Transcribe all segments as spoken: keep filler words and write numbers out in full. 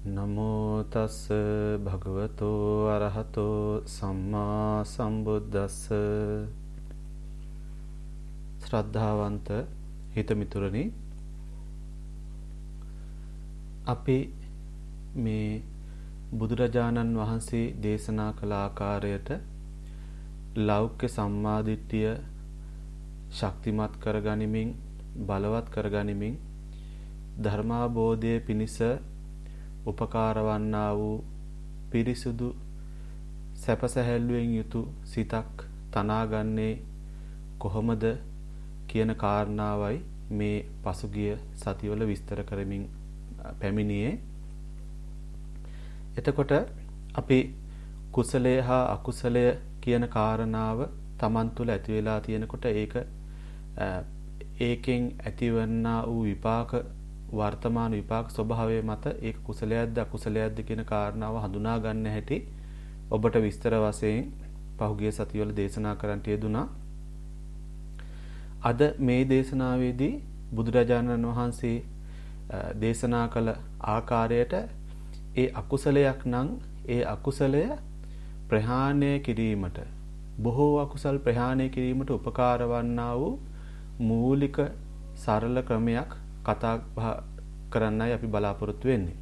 නමෝ තස් භගවතෝ අරහතෝ සම්මා සම්බුද්දස්ස. ශ්‍රද්ධාවන්ත හිතමිතුරනි, අපි මේ බුදුරජාණන් වහන්සේ දේශනා කළ ආකාරයට ලෞකික සම්මාදිට්ඨිය ශක්තිමත් කරගනිමින් බලවත් කරගනිමින් ධර්මාබෝධයේ පිණිස උපකාර වන්නා වූ පිරිසුදු සැපසැහැල්ලුවෙන් යුතු සිතක් තනාගන්නේ කොහොමද කියන කාරණාවයි මේ පසුගිය සතිවල විස්තර කරමින් පැමිණියේ. එතකොට අපි කුසලය හා අකුසලය කියන කාරණාව Taman තුල ඇති වෙලා තියෙනකොට ඒක ඒකෙන් ඇතිවන්නා වූ විපාක වර්තමාන විපාක ස්වභාවය මත ඒක කුසලයක්ද අකුසලයක්ද කියන කාරණාව හඳුනා ගන්න හැටි ඔබට විස්තර වශයෙන් පහුගිය සතිවල දේශනා කරන්නට යෙදුනා. අද මේ දේශනාවේදී බුදුරජාණන් වහන්සේ දේශනා කළ ආකාරයට ඒ අකුසලයක් නම් ඒ අකුසලය ප්‍රහාණය කිරීමට, බොහෝ අකුසල් ප්‍රහාණය කිරීමට උපකාර වන්නා වූ මූලික සරල ක්‍රමයක් කතා කරන්නයි අපි බලාපොරොත්තු වෙන්නේ.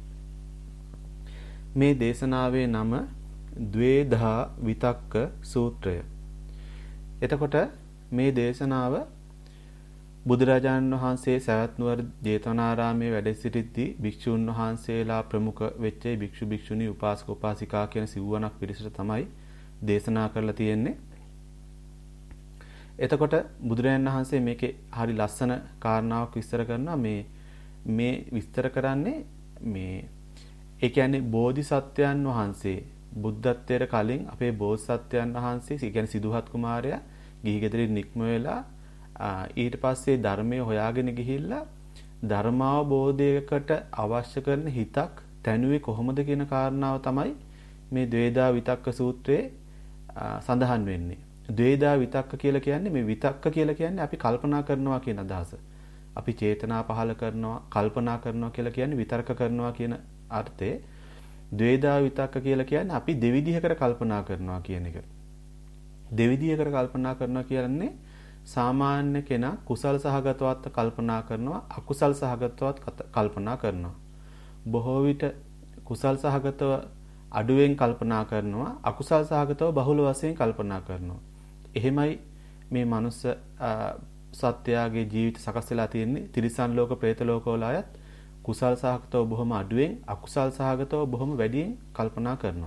මේ දේශනාවේ නම ද්වේධා විතක්ක සූත්‍රය. එතකොට මේ දේශනාව බුදුරජාණන් වහන්සේ සවැත් නුවර ජේතවනාරාමයේ වැඩ සිටිද්දී භික්ෂුන් වහන්සේලා ප්‍රමුඛ වෙච්ච භික්ෂු භික්ෂුණී උපාසක උපාසිකා කියන සිව්වණක් පිරිසට තමයි දේශනා කරලා තියෙන්නේ. එතකොට බුදුරජාණන් වහන්සේ මේකේ හරි ලස්සන කාරණාවක් විස්තර කරනවා. මේ මේ විස්තර කරන්නේ මේ ඒ කියන්නේ බෝධිසත්වයන් වහන්සේ බුද්ධත්වයට කලින් අපේ බෝධිසත්වයන් වහන්සේ, ඒ කියන්නේ සිදුහත් කුමාරයා ගිහි ගෙදරින් නික්ම වෙලා ඊට පස්සේ ධර්මයේ හොයාගෙන ගිහිල්ලා ධර්මාවබෝධයකට අවශ්‍ය කරන හිතක් තැනුවේ කොහොමද කියන කාරණාව තමයි මේ ද්වේධා විතක්ක සූත්‍රයේ සඳහන් වෙන්නේ. ද්වේධා විතක්ක කියලා කියන්නේ මේ විතක්ක කියලා කියන්නේ අපි කල්පනා කරනවා කියන අදහස. අපි චේතනා පහල කරනවා, කල්පනා කරනවා කියලා කියන්නේ විතර්ක කරනවා කියන අර්ථයේ. ද්වේධා විතක්ක කියලා කියන්නේ අපි දෙවිධයකට කල්පනා කරනවා කියන එක. දෙවිධයකට කල්පනා කරනවා කියන්නේ සාමාන්‍ය කෙනා කුසල් සහගතවත් කල්පනා කරනවා, අකුසල් සහගතවත් කල්පනා කරනවා. බොහෝ විට කුසල් සහගතව අඩුවෙන් කල්පනා කරනවා, අකුසල් සහගතව බහුල වශයෙන් කල්පනා කරනවා. එහෙමයි මේ මනුස්ස සත්‍යයේ ජීවිත සකස් වෙලා තියෙන්නේ. තිරිසන් ලෝක, പ്രേත ලෝකවල අයත් කුසල් සහගතව බොහොම අඩුවෙන්, අකුසල් සහගතව බොහොම වැඩියෙන් කල්පනා කරනවා.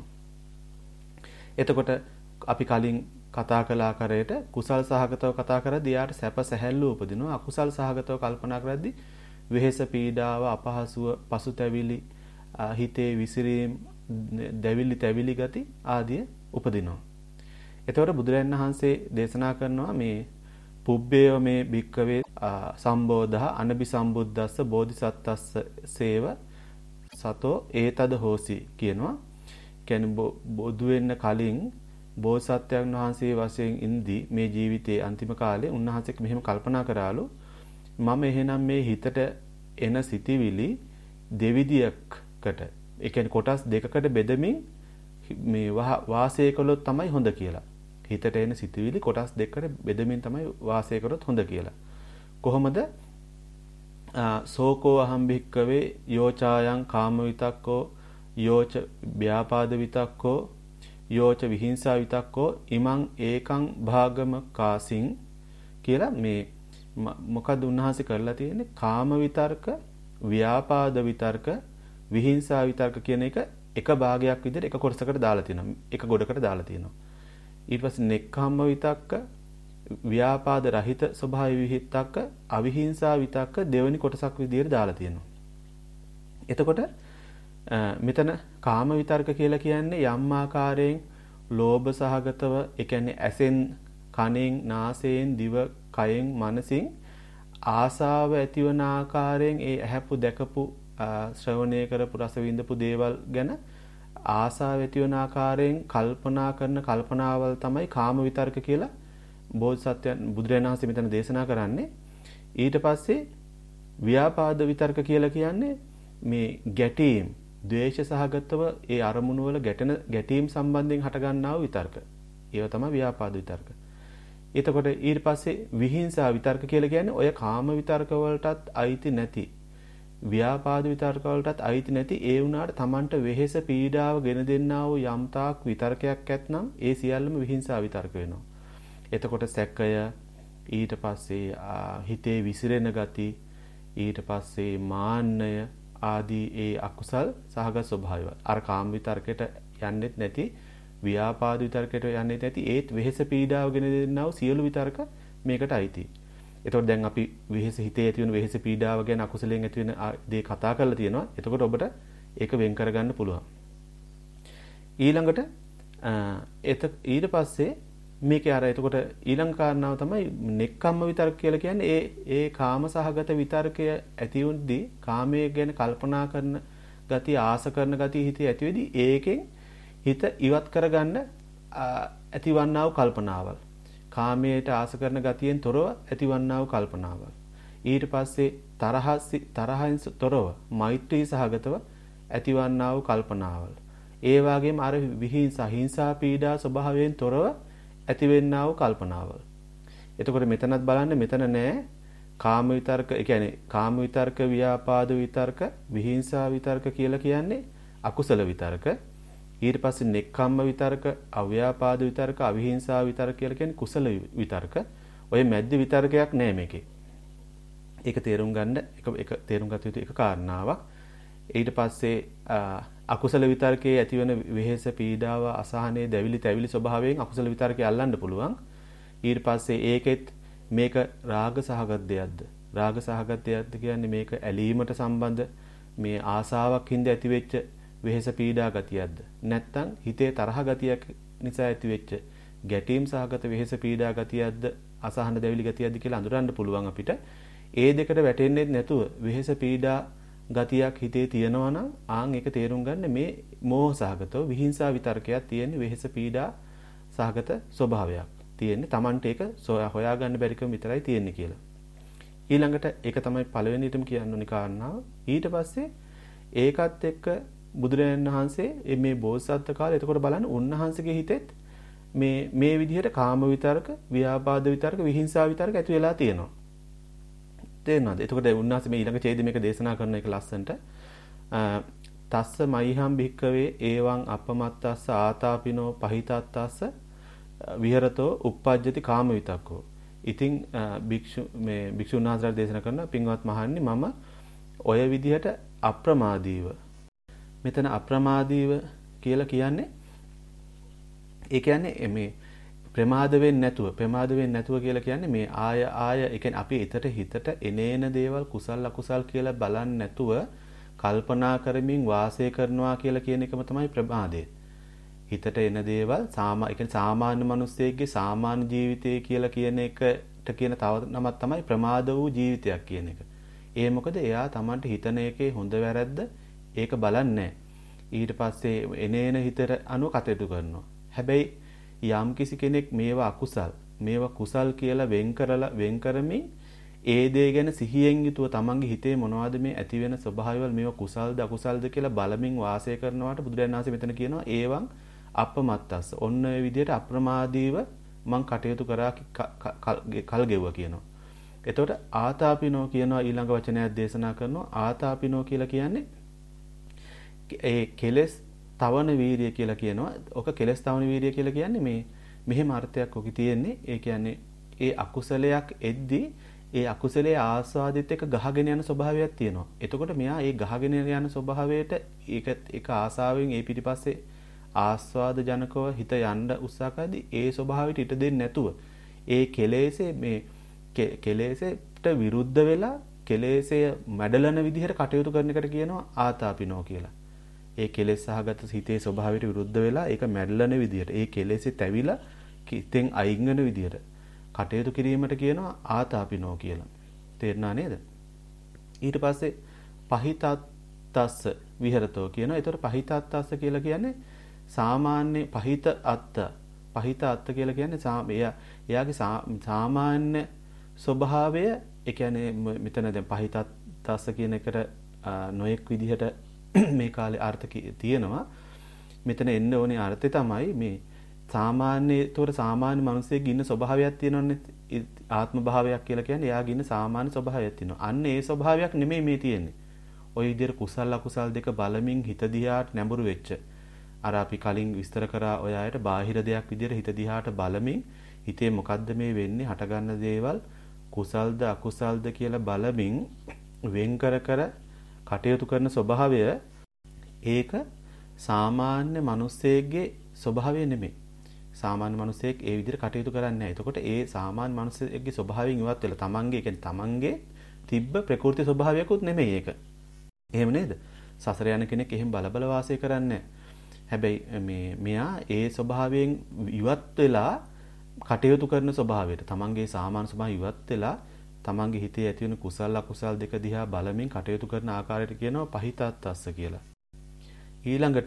එතකොට අපි කලින් කතා කළ ආකාරයට කුසල් සහගතව කතා කරද්දී යාට සැප සැහැල්ලුව උපදිනවා. අකුසල් සහගතව කල්පනා කරද්දී වෙහෙස, පීඩාව, අපහසුව, පසුතැවිලි, හිතේ විසිරීම, දැවිලි තැවිලි ගති ආදිය උපදිනවා. එතකොට බුදුරජාණන් වහන්සේ දේශනා කරනවා මේ පුබ්බේව මේ භික්කවේ සම්බෝධහ අනබි සම්බුද්දස්ස බෝධිසත්තස්ස සේව සතෝ ඒතද හෝසි කියනවා. කියන්නේ බොදු වෙන්න කලින් බෝසත්යන් වහන්සේ වශයෙන් ඉඳි මේ ජීවිතයේ අන්තිම කාලේ උන්වහන්සේ මෙහෙම කල්පනා කරාලු, මම එහෙනම් මේ හිතට එන සිතිවිලි දෙවිදියකට, ඒ කියන්නේ කොටස් දෙකකට බෙදමින් මේ වාසය කළොත් තමයි හොඳ කියලා. හිතට එන සිතුවිලි කොටස් දෙකකට බෙදමින් තමයි වාසය කරොත් හොඳ කියලා. කොහොමද? සෝකෝ අහම් භික්කවේ යෝචායන් කාම විතක්කෝ යෝච ව්‍යාපාද විතක්කෝ යෝච විහිංසා විතක්කෝ ඉමං ඒකං භාගම කාසින් කියලා මේ මොකද උන්වහන්සේ කරලා තියෙන්නේ? කාම විතර්ක, ව්‍යාපාද විතර්ක, විහිංසා විතර්ක කියන එක එක භාගයක් විදිහට එක කොටසකට දාලා තියෙනවා. එක ගොඩකට දාලා තියෙනවා. ඊට පස්සේ නෙක්ඛම්ම විතක්ක, ව්‍යාපාද රහිත ස්වභාව විහිත්තක්ක, අවිහිංසා විතක්ක දෙවෙනි කොටසක් විදිහට දාලා තියෙනවා. එතකොට මෙතන කාම විතර්ක කියලා කියන්නේ යම් ආකාරයෙන් ලෝභ සහගතව, ඒ කියන්නේ ඇසෙන්, කනෙන්, නාසයෙන්, දිව, කයෙන්, මනසින් ආසාව ඇතිවන ආකාරයෙන් ඒ ඇහැපු දැකපු ශ්‍රවණය කරපු රස විඳපු දේවල් ගැන ආසාව ඇති වෙන ආකාරයෙන් කල්පනා කරන කල්පනාවල් තමයි කාම විතර්ක කියලා බෝධිසත්වයන් බුදුරජාණන් වහන්සේ මෙතන දේශනා කරන්නේ. ඊට පස්සේ ව්‍යාපාද විතර්ක කියලා කියන්නේ මේ ගැටීම්, ද්වේෂ සහගතව ඒ අරමුණු වල ගැටෙන ගැටීම් සම්බන්ධයෙන් හටගන්නා වූ විතර්ක. ඒව තමයි ව්‍යාපාද විතර්ක. එතකොට ඊට පස්සේ විහිංසා විතර්ක කියලා කියන්නේ ඔය කාම විතර්ක වලටත් අයිති නැති ව්‍යාපාද විතර්ක වලටත් අයිති නැති ඒ වුණාට Tamanට වෙහෙස පීඩාව ගෙන දෙන්නා වූ යම්තාක් විතර්කයක් ඇත්නම් ඒ සියල්ලම විහිංසා විතර්ක වෙනවා. එතකොට සැකය ඊට පස්සේ හිතේ විසිරෙන ගති ඊට පස්සේ මාන්නය ආදී ඒ අකුසල් සහගත ස්වභාවය. අර කාම විතර්කයට යන්නෙත් නැති ව්‍යාපාද විතර්කයට යන්නෙත් නැති ඒත් වෙහෙස පීඩාව ගෙන දෙන්නා වූ සියලු විතර්ක මේකට අයිති. එතකොට දැන් අපි වෙහෙස හිතේ ඇති වෙන වෙහෙස පීඩාව ගැන අකුසලයෙන් ඇති වෙන දේ කතා කරලා තියෙනවා. එතකොට ඔබට ඒක වෙන් කරගන්න පුළුවන්. ඊළඟට ඊට පස්සේ මේකේ අර එතකොට ඊළඟ කාරණාව තමයි නෙක්ඛම්ම විතර්ක කියලා කියන්නේ ඒ ඒ කාම සහගත විතර්කය ඇති වුද්දී කාමයේ ගැන කල්පනා කරන ගතිය ආස කරන ගතිය හිතේ ඇති වෙදී ඒකෙන් හිත ඉවත් කරගන්න ඇතිවන්නා වූ කල්පනාවල් කාමයට ආස කරන ගතියෙන් තොරව ඇතිවන්නා වූ කල්පනාවල් ඊට පස්සේ තරහ තරහින් තොරව මෛත්‍රී සහගතව ඇතිවන්නා වූ කල්පනාවල් ඒ වගේම අර විහිංසා හිංසා පීඩා ස්වභාවයෙන් තොරව ඇතිවෙන්නා වූ කල්පනාවල්. එතකොට මෙතනත් බලන්න මෙතන නෑ කාම විතර්ක, ඒ කියන්නේ කාම විතර්ක, ව්‍යාපාද විතර්ක, විහිංසා විතර්ක කියලා කියන්නේ අකුසල විතර්ක. ඊට පස්සේ නෙක්ඛම්ම විතර්ක, අව්‍යාපාද විතර්ක, අවිහිංසා විතර්ක කියලා කියන්නේ කුසල විතර්ක. ඔය මැද්ද විතර්කයක් නෑ මේකේ. ඒක තේරුම් ගන්න එක එක තේරුම් ගත යුතු එක කාරණාවක්. ඊට පස්සේ අකුසල විතර්කයේ ඇතිවන වෙහෙස පීඩාව අසහනයේ දැවිලි තැවිලි ස්වභාවයෙන් අකුසල විතර්කයේ අල්ලන්න පුළුවන්. ඊට පස්සේ ඒකෙත් මේක රාග සහගත දෙයක්ද? රාග සහගත දෙයක්ද කියන්නේ මේක ඇලීමට සම්බන්ධ මේ ආසාවක් හින්දා ඇතිවෙච්ච වෙහෙස පීඩා ගතියක්ද? නැත්නම් හිතේ තරහ ගතියක් නිසා ඇතිවෙච්ච ගැටීම් සහගත වෙහෙස පීඩා ගතියක්ද? අසහන දැවිලි ගතියක්ද කියලා අඳුරන්න පුළුවන් අපිට. ඒ දෙකට වැටෙන්නේ නැතුව වෙහෙස පීඩා ගතියක් හිතේ තියෙනවා නම් ආන් ඒක තේරුම් ගන්න මේ මෝහ සහගතව විහිංසා විතර්කයක් තියෙන වෙහෙස පීඩා සහගත ස්වභාවයක් තියෙන්නේ. Tamante ඒක හොයාගන්න බැරිකම විතරයි තියෙන්නේ කියලා. ඊළඟට ඒක තමයි පළවෙනිටම කියන්න ඕනි කාරණාව. ඊට පස්සේ ඒකත් එක්ක බුදුරජාණන් වහන්සේ මේ බෝසත්ත්ව කාලේ එතකොට බලන්න උන්වහන්සේගේ හිතෙත් මේ මේ විදිහට කාම විතර්ක, ව්‍යාපාද විතර්ක, විහිංසා විතර්ක ඇති වෙලා තියෙනවා. තේරෙනවද? එතකොට උන්වහන්සේ මේ ඊළඟ ඡේදෙ මේක දේශනා කරන එක ලස්සන්ට තස්ස මයිහම් භික්කවේ ඒවං අපමත්තස්ස ආතාපිනෝ පහිතත්තස්ස විහෙරතෝ uppajjati කාම විතක්කෝ. ඉතින් භික්ෂු මේ භික්ෂුන් වහන්සේලා දේශනා කරන පින්වත් මහන්නේ මම ඔය විදිහට අප්‍රමාදීව මෙතන අප්‍රමාදීව කියලා කියන්නේ ඒ කියන්නේ මේ ප්‍රමාද වෙන්නේ නැතුව ප්‍රමාද වෙන්නේ නැතුව කියලා කියන්නේ මේ ආය ආය ඒ කියන්නේ අපි ඊතට හිතට එනේන දේවල් කුසල් අකුසල් කියලා බලන්නේ නැතුව කල්පනා කරමින් වාසය කරනවා කියලා කියන එකම තමයි ප්‍රමාදය. හිතට එන දේවල් සාමා ඒ කියන්නේ සාමාන්‍ය මිනිස්සෙක්ගේ සාමාන්‍ය ජීවිතය කියලා කියන එකට කියන තව නමක් තමයි ප්‍රමාද වූ ජීවිතයක් කියන එක. ඒ මොකද එයා Tamanට හිතන එකේ හොඳ වැරද්ද ඒක බලන්නේ ඊට පස්සේ එනේන හිතට අනුව කටයුතු කරනවා. හැබැයි යම් කිසි කෙනෙක් මේවා අකුසල් මේවා කුසල් කියලා වෙන් කරලා වෙන් කරමින් ඒ දේ ගැන සිහියෙන් යුතුව තමන්ගේ හිතේ මොනවද මේ ඇති වෙන ස්වභාවවල මේවා කුසල්ද අකුසල්ද කියලා බලමින් වාසය කරනවාට බුදුරජාණන් වහන්සේ මෙතන කියනවා ඒවං අපමත්තස්ස ඔන්න ඔය විදිහට අප්‍රමාදීව මං කටයුතු කරා කල් ගෙවුවා කියනවා. එතකොට ආතාපිනෝ කියනවා ඊළඟ වචනයක් දේශනා කරනවා ආතාපිනෝ කියලා කියන්නේ ඒ කෙලෙස් තවන වීරිය කියලා කියනවා. ඔක කෙලස් තවන වීරිය කියලා කියන්නේ මේ මෙහෙම අර්ථයක් ඔකේ තියෙන්නේ. ඒ කියන්නේ ඒ අකුසලයක් එද්දී ඒ අකුසලයේ ආස්වාදිත එක ගහගෙන යන ස්වභාවයක් තියෙනවා. එතකොට මෙයා ඒ ගහගෙන යන ස්වභාවයට ඒක ඒක ආසාවෙන් ඒ පිටිපස්සේ ආස්වාද ජනකව හිත යන්න උත්සාහ කරද්දී ඒ ස්වභාවයට ඉඩ දෙන්නේ නැතුව ඒ කෙලෙසේ මේ කෙලෙසට විරුද්ධ වෙලා කෙලෙසේ මැඩලන විදිහට කටයුතු කරන එකට කියනවා ආතාපිනෝ කියලා. ඒ කෙලෙස් සහගත හිතේ ස්වභාවයට විරුද්ධ වෙලා ඒක මැඩලන විදිහට ඒ කෙලෙසේ තැවිලා කිතෙන් අයින් වෙන විදිහට කටයුතු කිරීමට කියනවා ආතාපිනෝ කියලා. තේරුණා නේද? ඊට පස්සේ පහිතත්තස්ස විහෙරතෝ කියනවා. ඒතර පහිතත්තස්ස කියලා කියන්නේ සාමාන්‍ය පහිත අත්ත. පහිත අත්ත කියලා කියන්නේ එයාගේ සාමාන්‍ය ස්වභාවය. ඒ කියන්නේ මෙතන දැන් පහිතත්තස්ස කියන එකට නොයෙක් විදිහට මේ කාලේ අර්ථ තියෙනවා. මෙතන එන්න ඕනේ අර්ථය තමයි මේ සාමාන්‍ය ඒතොර සාමාන්‍ය මිනිසෙක් ඉන්න ස්වභාවයක් තියෙනවනේ ආත්ම භාවයක් කියලා කියන්නේ එයාගේ ඉන්න සාමාන්‍ය ස්වභාවයක් තියෙනවා. අන්න ඒ ස්වභාවයක් නෙමෙයි මේ තියෙන්නේ. ওই විදිහට කුසල අකුසල් දෙක බලමින් හිත දිහාට නැඹුරු වෙච්ච අර අපි කලින් විස්තර කරා ඔය අයට බාහිර දෙයක් විදිහට හිත දිහාට බලමින් හිතේ මොකද්ද මේ වෙන්නේ හටගන්න දේවල් කුසල්ද අකුසල්ද කියලා බලමින් වෙන් කර කර කටයුතු කරන ස්වභාවය ඒක සාමාන්‍ය මිනිස්සෙගේ ස්වභාවය නෙමෙයි. සාමාන්‍ය මිනිසෙක් ඒ විදිහට කටයුතු කරන්නේ නැහැ. එතකොට ඒ සාමාන්‍ය මිනිසෙක්ගේ ස්වභාවයෙන් ඉවත් වෙලා තමන්ගේ කියන්නේ තමන්ගේ තිබ්බ ප්‍රකෘති ස්වභාවයකුත් නෙමෙයි ඒක. එහෙම නේද? සසර යන කෙනෙක් එහෙම බල බල වාසය කරන්නේ හැබැයි මේ මෙයා ඒ ස්වභාවයෙන් ඉවත් වෙලා කටයුතු කරන ස්වභාවයට තමන්ගේ සාමාන්‍ය ස්වභාවය ඉවත් වෙලා තමන්ගේ හිතේ ඇති වෙන කුසල අකුසල් දෙක දිහා බලමින් කටයුතු කරන ආකාරයට කියනවා පහිතත්ස්ස කියලා. ඊළඟට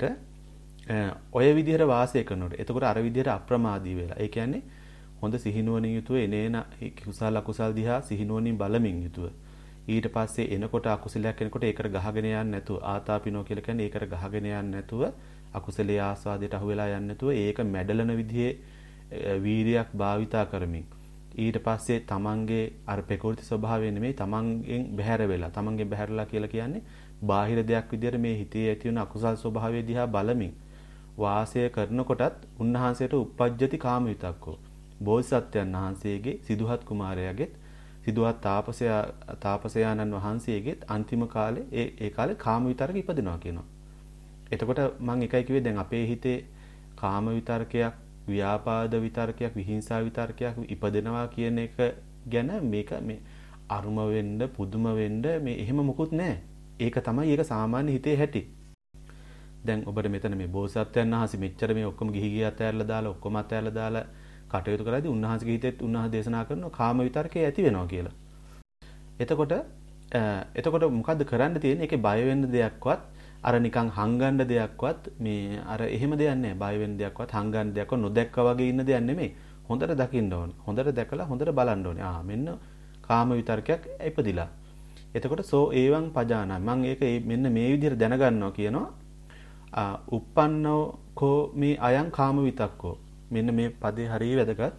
ඔය විදිහට වාසය කරනකොට එතකොට අර විදිහට අප්‍රමාදී වෙලා. ඒ කියන්නේ හොඳ සිහිනුවණින් යුතුව එනේන කුසල අකුසල් දිහා සිහිනුවණින් බලමින් යුතුව. ඊට පස්සේ එනකොට අකුසලයක් එනකොට ඒකට ගහගෙන යන්නේ නැතුව ආතාපිනෝ කියලා කියන්නේ ඒකට ගහගෙන යන්නේ නැතුව අකුසලයේ ආස්වාදයට අහු වෙලා යන්නේ නැතුව ඒක මැඩලන විදිහේ වීරියක් භාවිතා කරමින් ඊට පස්සේ තමන්ගේ අර ප්‍රකෘති ස්වභාවය නෙමෙයි තමන්ගෙන් බැහැර වෙලා තමන්ගෙන් බැහැරලා කියලා කියන්නේ බාහිර දෙයක් විදිහට මේ හිතේ ඇති වෙන අකුසල් ස්වභාවය දිහා බලමින් වාසය කරනකොටත් උන්වහන්සේට uppajjati කාම විතක්කෝ බෝසත්යන් වහන්සේගේ සිදුහත් කුමාරයාගෙත් සිදුහත් තාපසයා තාපසයාණන් වහන්සේගෙත් අන්තිම කාලේ ඒ ඒ කාලේ කාම විතරක ඉපදිනවා කියනවා. එතකොට මම එකයි කිව්වේ දැන් අපේ හිතේ කාම විතරකයක් ව්‍යාපාද විතරකයක් විහිංසා විතරකයක් ඉපදෙනවා කියන එක ගැන මේක මේ අරුම වෙන්න පුදුම වෙන්න මේ එහෙම මොකුත් නැහැ. ඒක තමයි ඒක සාමාන්‍ය හිතේ හැටි. දැන් ඔබට මෙතන මේ බෝසත්යන් වහන්සේ මෙච්චර මේ ඔක්කොම ගිහි ගිය අතෑරලා දාලා ඔක්කොම අතෑරලා දාලා කටයුතු කරද්දී උන්වහන්සේගේ හිතෙත් උන්වහන්සේ දේශනා කරනවා කාම විතරකේ ඇති වෙනවා කියලා. එතකොට එතකොට මොකද්ද කරන්න තියෙන්නේ? ඒකේ බය වෙන්න දෙයක්වත් අර නිකන් හංගන්න දෙයක්වත් මේ අර එහෙම දෙයක් නැහැ. බය වෙන්න දෙයක්වත් හංගන්න දෙයක්වත් නොදැක්කා වගේ ඉන්න දෙයක් නෙමෙයි. හොඳට දකින්න ඕනේ. හොඳට දැකලා හොඳට බලන්න ඕනේ. ආ මෙන්න කාම විතරකයක් ඉපදිලා. එතකොට සෝ ඒවං පජානා මම ඒක මෙන්න මේ විදිහට දැනගන්නවා කියනවා. ආ uppannෝ කෝ මේ අයං කාම විතක්කෝ මෙන්න මේ පදේ හරිය වැදගත්.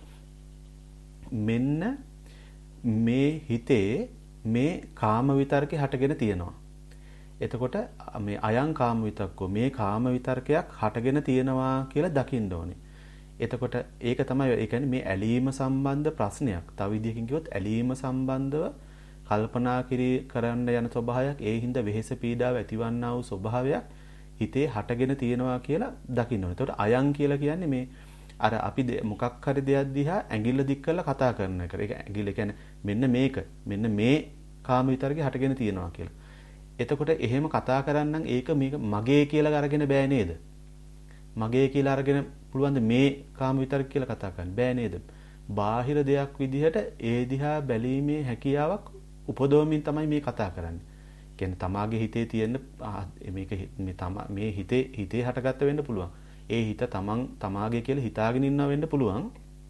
මෙන්න මේ හිතේ මේ කාම විතරකේ හටගෙන තියෙනවා. එතකොට මේ අයං කාම විතක්කෝ මේ කාම විතරකයක් හටගෙන තියෙනවා කියලා දකින්න ඕනේ. එතකොට ඒක තමයි ඒ කියන්නේ මේ ඇලීම සම්බන්ධ ප්‍රශ්නයක්. තව විදිහකින් කිව්වොත් ඇලීම සම්බන්ධව කල්පනා කිරී කරන්න යන ස්වභාවයක් ඒ හින්දා වෙහෙස පීඩාව ඇතිවන්නා වූ ස්වභාවයක් හිතේ හටගෙන තියෙනවා කියලා දකින්න ඕනේ. එතකොට අයං කියලා කියන්නේ මේ අර අපි මොකක් හරි දෙයක් දිහා ඇඟිල්ල දික් කරලා කතා කරන එක. ඒක ඇඟිල්ල කියන්නේ මෙන්න මේක මෙන්න මේ කාම විතරකේ හටගෙන තියෙනවා කියලා. එතකොට එහෙම කතා කරන්නම් ඒක මේක මගේ කියලා අරගෙන බෑ නේද? මගේ කියලා අරගෙන පුළුවන් මේ කාම විතරක කියලා කතා කරන්න බෑ නේද? බාහිර දෙයක් විදිහට ඒ දිහා බැලීමේ හැකියාවක් උපදවමින් තමයි මේ කතා කරන්නේ. කියන්නේ තමාගේ හිතේ තියෙන මේක මේ තමා මේ හිතේ හිතේ හටගත්ත වෙන්න පුළුවන්. ඒ හිත තමන් තමාගේ කියලා හිතාගෙන ඉන්නවා වෙන්න පුළුවන්.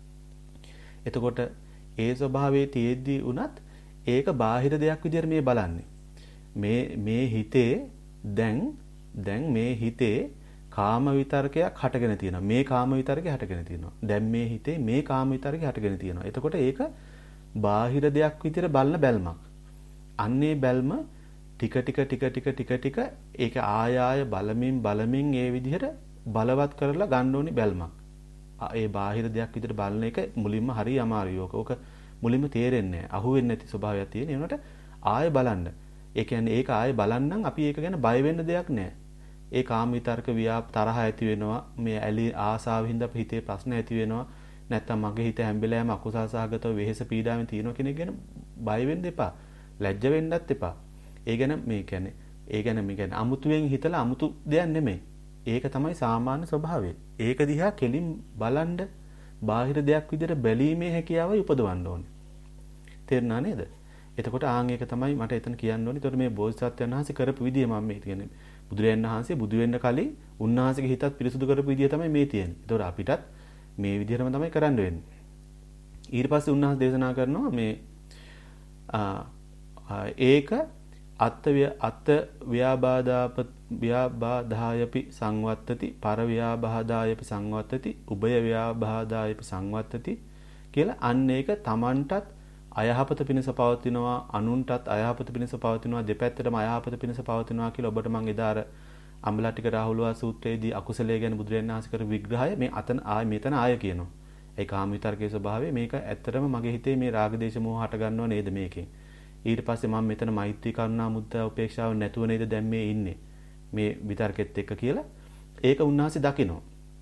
එතකොට ඒ ස්වභාවයේ තියෙද්දී උනත් ඒක බාහිර දෙයක් විදිහට මේ බලන්නේ. මේ මේ හිතේ දැන් දැන් මේ හිතේ කාම විතරකයක් හටගෙන තියෙනවා. මේ කාම විතරකේ හටගෙන තියෙනවා. දැන් මේ හිතේ මේ කාම විතරකේ හටගෙන තියෙනවා. එතකොට ඒක බාහිර දෙයක් විදිහට බලන බැල්මක්. අන්නේ බැල්ම ටික ටික ටික ටික ටික ටික ඒක ආය ආය බලමින් බලමින් ඒ විදිහට බලවත් කරලා ගන්න ඕනි බැල්මක්. ඒ බාහිර දෙයක් විදිහට බලන එක මුලින්ම හරි අමාරුයි. ඕක මුලින්ම තේරෙන්නේ නැහැ. අහුවෙන්නේ නැති ස්වභාවයක් තියෙන. ඒ වුණාට ආය බලන්න. ඒ කියන්නේ ඒක ආයේ බලන්නම් අපි ඒක ගැන බය වෙන්න දෙයක් නැහැ. ඒ කාම විතරක ව්‍යාප තරහ ඇති වෙනවා. මේ ඇලි ආසාවෙන් අපේ හිතේ ප්‍රශ්න ඇති වෙනවා. නැත්තම් මගේ හිත හැම්බෙලාම අකුසල් සහගතව වෙහෙස පීඩාවෙන් තියෙනවා කෙනෙක් ගැන බය වෙන්න එපා. ලැජ්ජ වෙන්නත් එපා. ඒ ගැන මේ කියන්නේ ඒ ගැන මේ කියන්නේ අමුතුවෙන් හිතලා අමුතු දෙයක් නෙමෙයි. ඒක තමයි සාමාන්‍ය ස්වභාවය. ඒක දිහා කෙලින් බලන්න බාහිර දෙයක් විදිහට බැලීමේ හැකියාව උපදවන්න ඕනේ. තේරුණා නේද? එතකොට ආන් ඒක තමයි මට එතන කියන්න ඕනේ. ඒතකොට මේ බෝසත්යන් වහන්සේ කරපු විදිය මම මේ කියන්නේ බුදුරයන් වහන්සේ බුදු වෙන්න කලින් උන්වහන්සේගේ හිතත් පිරිසුදු කරපු විදිය තමයි මේ තියෙන්නේ. ඒතකොට අපිටත් මේ විදිහටම තමයි කරන්න වෙන්නේ. ඊට පස්සේ උන්වහන්සේ දේශනා කරනවා මේ ඒක අත්ත අත්ත ව්‍යාබාධාප ව්‍යාබාධායපි සංවත්තති පර ව්‍යාබාධායපි සංවත්තති උභය ව්‍යාබාධායපි සංවත්තති කියලා අන්න ඒක Tamanටත් අයහපත පිණිස පවතිනවා අනුන්ටත් අයහපත පිණිස පවතිනවා දෙපැත්තටම අයහපත පිණිස පවතිනවා කියලා ඔබට මම එදා අර අම්බලටික රාහුලවා සූත්‍රයේදී අකුසලයේ ගැන බුදුරජාණන් වහන්සේ කර විග්‍රහය මේ අතන ආය මෙතන ආය කියනවා. ඒ කාම විතර්කයේ ස්වභාවය මේක ඇත්තටම මගේ හිතේ මේ රාග දේශ මොහ හට ගන්නව නේද මේකෙන්. ඊට පස්සේ මම මෙතන මෛත්‍රී කරුණා මුද්දා උපේක්ෂාව නැතුව නේද දැන් මේ ඉන්නේ. මේ විතර්කෙත් එක්ක කියලා ඒක උන්වහන්සේ දකිනවා.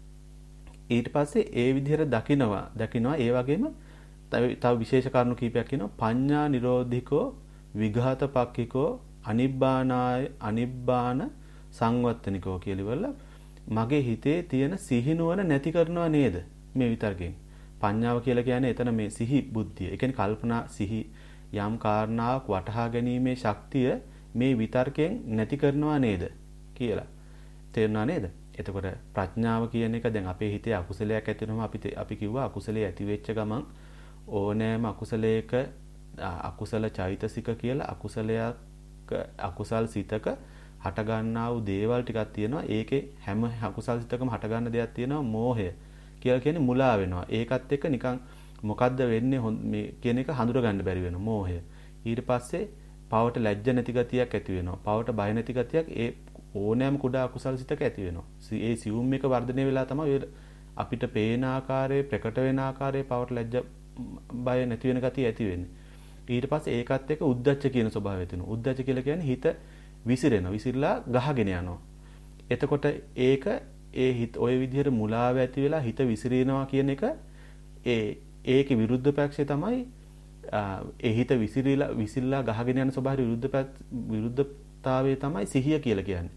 ඊට පස්සේ ඒ විදිහට දකිනවා දකිනවා ඒ වගේම තව විශේෂ කාරණු කීපයක් කියනවා පඤ්ඤා නිරෝධිකෝ විඝාත පක්ඛිකෝ අනිබ්බානාය අනිබ්බාන සංවත්තනිකෝ කියලා මගේ හිතේ තියෙන සිහිනුවන නැති කරනවා නේද මේ විතර්කයෙන්. පඤ්ඤාව කියලා කියන්නේ එතන මේ සිහි බුද්ධිය. ඒ කියන්නේ කල්පනා සිහි යම් කාරණාවක් වටහා ගැනීමේ ශක්තිය මේ විතර්කයෙන් නැති කරනවා නේද කියලා. තේරුණා නේද? එතකොට ප්‍රඥාව කියන එක දැන් අපේ හිතේ අකුසලයක් ඇති වෙනවම අපි අපි කිව්වා අකුසලයේ ඇති වෙච්ච ගමන් ඕනෑම අකුසලයක අකුසල චෛතසික කියලා අකුසලයක් අකුසල් සිතක හට ගන්නා වූ දේවල් ටිකක් තියෙනවා. ඒකේ හැම අකුසල් සිතකම හට ගන්න දෙයක් තියෙනවා මෝහය කියලා කියන්නේ මුලා වෙනවා. ඒකත් එක්ක නිකන් මොකද්ද වෙන්නේ මේ කියන එක හඳුර ගන්න බැරි වෙනවා මෝහය. ඊට පස්සේ පවට ලැජ්ජ නැති ගතියක් ඇති වෙනවා. පවට බය නැති ගතියක් ඒ ඕනෑම කුඩා අකුසල් සිතක ඇති වෙනවා. ඒ සියුම් එක වර්ධනය වෙලා තමයි අපිට පේන ආකාරයේ ප්‍රකට වෙන ආකාරයේ පවට ලැජ්ජ බය නැති වෙන ගතිය ඇති වෙන්නේ. ඊට පස්සේ ඒකත් එක්ක උද්දච්ච කියන ස්වභාවය තියෙනවා. උද්දච්ච කියලා කියන්නේ හිත විසිරෙනවා. විසිරලා ගහගෙන යනවා. එතකොට ඒක ඒ හිත ওই විදිහට මුලාව ඇති වෙලා හිත විසිරෙනවා කියන එක ඒ ඒකේ විරුද්ධ පැක්ෂය තමයි ඒ හිත විසිරීලා විසිරලා ගහගෙන යන ස්වභාවය විරුද්ධ විරුද්ධතාවය තමයි සිහිය කියලා කියන්නේ.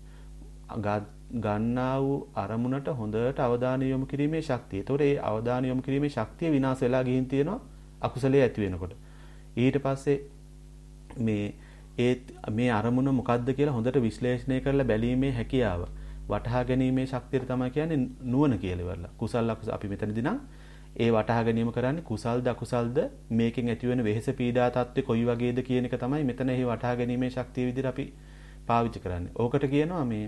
ගන්නා වූ අරමුණට හොඳට අවධානය යොමු කිරීමේ ශක්තිය. ඒතකොට ඒ අවධානය යොමු කිරීමේ ශක්තිය විනාශ වෙලා ගිහින් තියෙනවා අකුසලයේ ඇති වෙනකොට. ඊට පස්සේ මේ ඒ මේ අරමුණ මොකද්ද කියලා හොඳට විශ්ලේෂණය කරලා බැලීමේ හැකියාව වටහා ගැනීමේ ශක්තිය තමයි කියන්නේ නුවණ කියලා ඉවරලා. කුසල අකුසල අපි මෙතනදී නම් ඒ වටහා ගැනීම කරන්නේ කුසල්ද අකුසල්ද මේකෙන් ඇති වෙන වෙහෙස පීඩා තත්ත්වේ කොයි වගේද කියන එක තමයි මෙතන එහි වටහා ගැනීමේ ශක්තිය විදිහට අපි පාවිච්චි කරන්නේ. ඕකට කියනවා මේ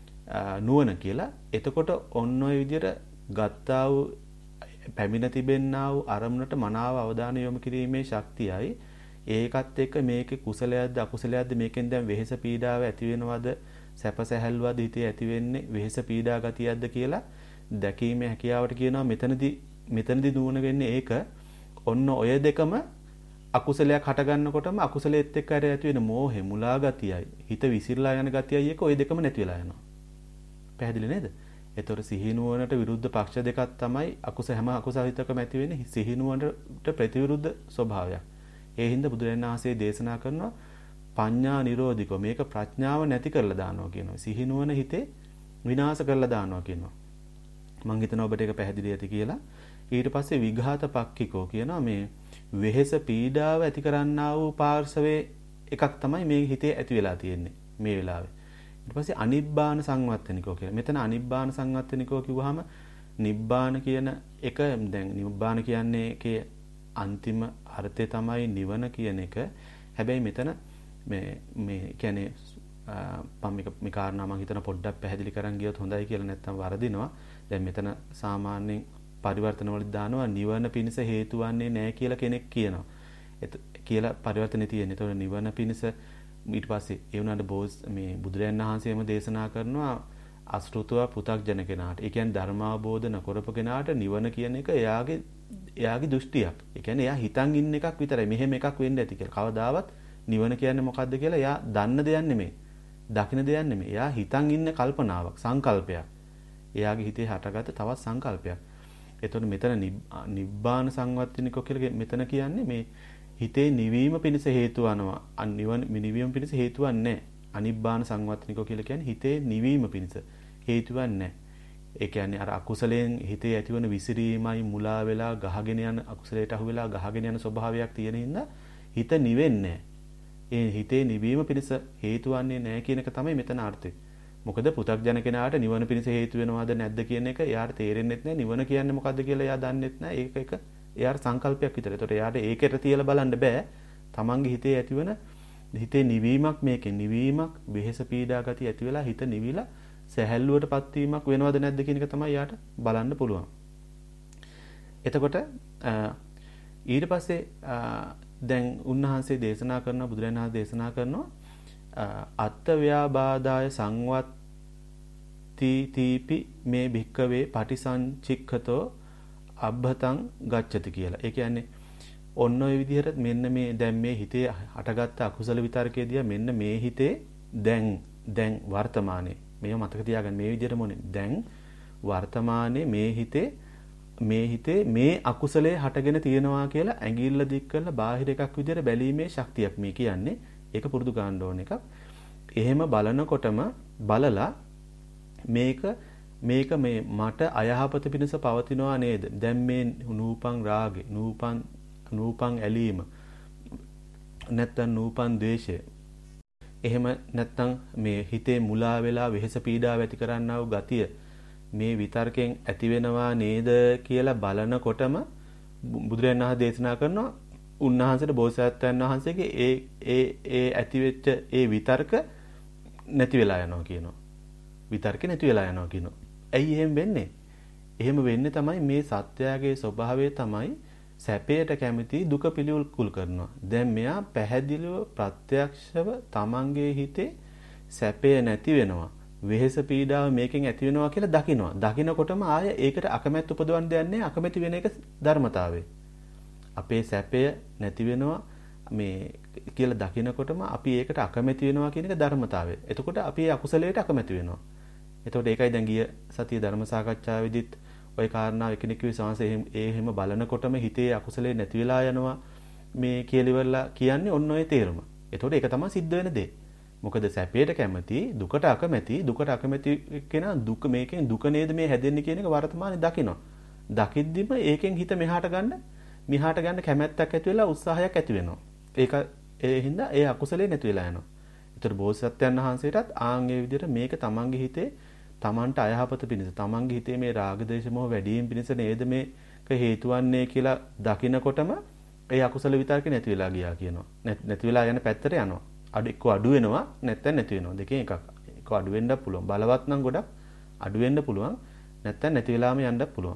නුවණ කියලා. එතකොට ඔන්න ඔය විදිහට ගත්තා වූ පැමිණ තිබෙන්නා වූ අරමුණට මනාව අවධානය යොමු කිරීමේ ශක්තියයි ඒකත් එක්ක මේකේ කුසලයක්ද අකුසලයක්ද මේකෙන් දැන් වෙහෙස පීඩාව ඇති වෙනවද සැප සැහැල්ලුවද හිතේ ඇති වෙන්නේ වෙහෙස පීඩා ගතියක්ද කියලා දැකීමේ හැකියාවට කියනවා මෙතනදී මෙතනදී නුවණ වෙන්නේ ඒක. ඔන්න ඔය දෙකම අකුසලයක් හට ගන්නකොටම අකුසලයේත් එක්ක ඇති වෙන මෝහය මුලා ගතියයි හිත විසිරලා යන ගතියයි එක ඔය දෙකම නැති වෙලා යනවා. පැහැදිලි නේද? ඒතකොට සිහිනුවනට විරුද්ධ පක්ෂ දෙකක් තමයි අකුස හැම අකුසල හිතකම ඇති වෙන්නේ සිහිනුවනට ප්‍රතිවිරුද්ධ ස්වභාවයක්. ඒ හින්දා බුදුරජාණන් වහන්සේ දේශනා කරනවා පඤ්ඤා නිරෝධිකෝ මේක ප්‍රඥාව නැති කරලා දානවා කියනවා. සිහිනුවන හිතේ විනාශ කරලා දානවා කියනවා. මම හිතනවා ඔබට ඒක පැහැදිලි ඇති කියලා. ඊට පස්සේ විඝාත පක්ඛිකෝ කියනවා මේ වෙහෙස පීඩාව ඇති කරන්නා වූ පාර්ශවයේ එකක් තමයි මේ හිතේ ඇති වෙලා තියෙන්නේ මේ වෙලාවේ. ඊට පස්සේ අනිබ්බාන සංවත්තනිකෝ කියලා. මෙතන අනිබ්බාන සංවත්තනිකෝ කිව්වහම නිබ්බාන කියන එක දැන් නිබ්බාන කියන්නේ ඒකේ අන්තිම අර්ථය තමයි නිවන කියන එක. හැබැයි මෙතන මේ මේ කියන්නේ මම මේක මේ කාරණා මම හිතන පොඩ්ඩක් පැහැදිලි කරන් ගියොත් හොඳයි කියලා නැත්නම් වරදිනවා. දැන් මෙතන සාමාන්‍යයෙන් පරිවර්තන වලදී දානවා නිවන පිණිස හේතු වන්නේ නැහැ කියලා කෙනෙක් කියනවා. ඒත් කියලා පරිවර්තනේ තියෙන්නේ. ඒතකොට නිවන පිණිස ඊට පස්සේ ඒ වුණාට බෝස් මේ බුදුරයන් වහන්සේම දේශනා කරනවා අසෘතව පෘථග්ජන කෙනාට. ඒ කියන්නේ ධර්මාබෝධ නොකරපු කෙනාට නිවන කියන එක එයාගේ එයාගේ දෘෂ්ටියක්. ඒ කියන්නේ එයා හිතන් ඉන්න එකක් විතරයි. මෙහෙම එකක් වෙන්න ඇති කියලා. කවදාවත් නිවන කියන්නේ මොකද්ද කියලා එයා දන්න දෙයක් නෙමෙයි. දකින්න දෙයක් නෙමෙයි. එයා හිතන් ඉන්න කල්පනාවක්, සංකල්පයක්. එයාගේ හිතේ හටගත්ත තවත් සංකල්පයක්. එතකොට මෙතන නිබ්බාන සංවත්තනිකෝ කියලා මෙතන කියන්නේ මේ හිතේ නිවීම පිණිස හේතු වනවා. අනිවන නිවීම පිණිස හේතු වන්නේ අනිබ්බාන සංවත්තනිකෝ කියලා කියන්නේ හිතේ නිවීම පිණිස හේතු වන්නේ. ඒ කියන්නේ අර අකුසලයෙන් හිතේ ඇතිවන විසිරීමයි මුලා වෙලා ගහගෙන යන අකුසලයට අහු වෙලා ගහගෙන යන ස්වභාවයක් තියෙන හින්දා හිත නිවෙන්නේ ඒ හිතේ නිවීම පිණිස හේතු වන්නේ නැහැ කියන එක තමයි මෙතන අර්ථය. මොකද පෘථග්ජන කෙනාට නිවන පිණිස හේතු වෙනවද නැද්ද කියන එක එයාට තේරෙන්නෙත් නැහැ. නිවන කියන්නේ මොකද්ද කියලා එයා දන්නෙත් නැහැ. ඒක එක එයාට සංකල්පයක් විතරයි. ඒතකොට එයාට ඒකට තියලා බලන්න බෑ. තමන්ගේ හිතේ ඇතිවන හිතේ නිවීමක් මේකේ නිවීමක් වෙහෙස පීඩා ගතිය ඇති වෙලා හිත නිවිලා සැහැල්ලුවටපත් වීමක් වෙනවද නැද්ද කියන එක තමයි යාට බලන්න පුළුවන්. එතකොට ඊට පස්සේ දැන් උන්වහන්සේ දේශනා කරන බුදුරජාණන් වහන්සේ දේශනා කරනවා අත්ත ව්‍යාබාදාය සංවත්ති තීපි මේ භික්කවේ පටිසංචික්ඛතෝ අබ්බතං ගච්ඡති කියලා. ඒ කියන්නේ ඔන්න ඔය විදිහට මෙන්න මේ දැන් මේ හිතේ හටගත්ත අකුසල විතරකේදී මෙන්න මේ හිතේ දැන් දැන් වර්තමානයේ මේව මතක තියාගන්න මේ විදිහට මොනේ දැන් වර්තමානයේ මේ හිතේ මේ හිතේ මේ අකුසලයේ හටගෙන තියෙනවා කියලා ඇඟිල්ල දික් කරලා බාහිර එකක් විදිහට බැලීමේ ශක්තියක් මේ කියන්නේ. ඒක පුරුදු ගන්න ඕන එකක්. එහෙම බලනකොටම බලලා මේක මේක මේ මට අයහපත පිණිස පවතිනවා නේද? දැන් මේ නූපන් රාගේ, නූපන් නූපන් ඇලීම, නැත්තම් නූපන් ද්වේෂය. එහෙම නැත්තම් මේ හිතේ මුලා වෙලා වෙහෙස පීඩාව ඇති කරන්නා වූ ගතිය මේ විතර්කයෙන් ඇති වෙනවා නේද කියලා බලනකොටම බුදුරජාණන් වහන්සේ දේශනා කරනවා උන්වහන්සේට බෝසත්යන් වහන්සේගේ ඒ ඒ ඒ ඇතිවෙච්ච ඒ විතර්ක නැති වෙලා යනවා කියනවා. විතර්ක නැති වෙලා යනවා කියනවා. ඇයි එහෙම වෙන්නේ? එහෙම වෙන්නේ තමයි මේ සත්‍යයේ ස්වභාවය තමයි සැපයට කැමති දුක පිළිකුල් කරනවා. දැන් මෙයා පැහැදිලිව ප්‍රත්‍යක්ෂව තමන්ගේ හිතේ සැපය නැති වෙනවා. වෙහෙස පීඩාව මේකෙන් ඇති වෙනවා කියලා දකිනවා. දකිනකොටම ආය ඒකට අකමැත්ත උපදවන්න දෙන්නේ අකමැති වෙන එක ධර්මතාවය. අපේ සැපය නැති වෙනවා මේ කියලා දකිනකොටම අපි ඒකට අකමැති වෙනවා කියන එක ධර්මතාවය. එතකොට අපි ඒ අකුසලයට අකමැති වෙනවා. එතකොට ඒකයි දැන් ගිය සතිය ධර්ම සාකච්ඡාවේදීත් ওই කාරණාව එකිනෙක විශ්වාස ඒ එහෙම බලනකොටම හිතේ අකුසලේ නැති වෙලා යනවා මේ කියලා කියන්නේ ඔන්න ඔය තේරුම. එතකොට ඒක තමයි සිද්ධ වෙන දේ. මොකද සැපයට කැමති දුකට අකමැති දුකට අකමැති කෙනා දුක මේකෙන් දුක නේද මේ හැදෙන්නේ කියන එක වර්තමානයේ දකිනවා. දකිද්දිම ඒකෙන් හිත මෙහාට ගන්න මෙහාට ගන්න කැමැත්තක් ඇති වෙලා උත්සාහයක් ඇති වෙනවා. ඒක ඒ හින්දා ඒ අකුසලේ නැති වෙලා යනවා. ඒතර බෝසත්යන් වහන්සේටත් ආන් ඒ විදිහට මේක තමන්ගේ හිතේ තමන්ට අයහපත පිණිස තමන්ගේ හිතේ මේ රාග දේශ මොහ වැඩි වීම පිණිස නේද මේක හේතු වන්නේ කියලා දකිනකොටම ඒ අකුසල විතරක නැති වෙලා ගියා කියනවා. නැති වෙලා යන පැත්තට යනවා. අඩු එක්ක අඩු වෙනවා නැත්නම් නැති වෙනවා. දෙකෙන් එකක්. එක්ක අඩු වෙන්නත් පුළුවන්. බලවත් නම් ගොඩක් අඩු වෙන්න පුළුවන්. නැත්නම් නැති වෙලාම යන්නත් පුළුවන්.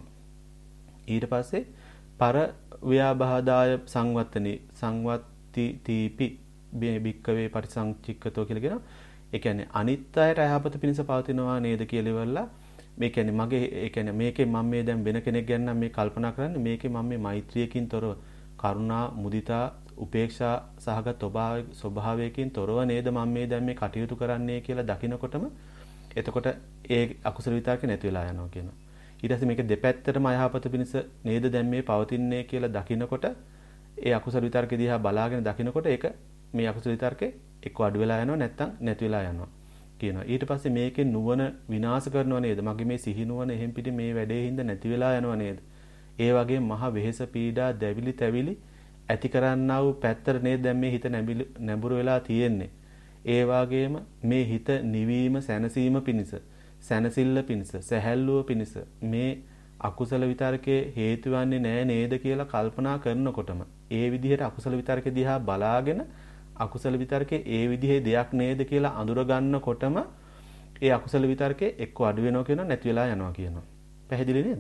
ඊට පස්සේ පර ව්‍යාබාදාය සංවත්තනි සංවත්ති තීපි බික්කවේ පරිසංචික්කතෝ කියලා කියනවා. ඒ කියන්නේ අනිත් අයට අයහපත පිණිස පවතිනවා නේද කියලා ඉවරලා මේ කියන්නේ මගේ ඒ කියන්නේ මේකේ මම මේ දැන් වෙන කෙනෙක් ගැන නම් මේ කල්පනා කරන්නේ මේකේ මම මේ මෛත්‍රියකින් තොරව කරුණා මුදිතා උපේක්ෂා සහගත ස්වභාවයකින් තොරව නේද මම මේ දැන් මේ කටයුතු කරන්නේ කියලා දකිනකොටම එතකොට ඒ අකුසල විතරක නැති වෙලා යනවා කියනවා. ඊට පස්සේ මේක දෙපැත්තටම අයහපත පිණිස නේද දැන් මේ පවතින්නේ කියලා දකිනකොට ඒ අකුසල විතරක දිහා බලාගෙන දකිනකොට ඒක මේ අකුසල විතරකේ එක්ක අඩු වෙලා යනවා නැත්නම් නැති වෙලා යනවා කියනවා. ඊට පස්සේ මේකේ නුවණ විනාශ කරනව නේද? මගේ මේ සිහි නුවණ එහෙම් පිටි මේ වැඩේ හින්දා නැති වෙලා යනව නේද? ඒ වගේ මහ වෙහෙස පීඩා දැවිලි තැවිලි ඇති කරන්නා වූ පැත්තට නේද දැන් මේ හිත නැඹුරු වෙලා තියෙන්නේ. ඒ වගේම මේ හිත නිවීම සැනසීම පිණිස සැනසෙල්ල පිණිස සැහැල්ලුව පිණිස මේ අකුසල විතරකේ හේතු වන්නේ නෑ නේද කියලා කල්පනා කරනකොටම ඒ විදිහට අකුසල විතරකේ දිහා බලාගෙන අකුසල විතරකේ ඒ විදිහේ දෙයක් නේද කියලා අඳුර ගන්නකොටම ඒ අකුසල විතරකේ එක්ක අඩු වෙනවා කියනවා නැති වෙලා යනවා කියනවා. පැහැදිලි නේද?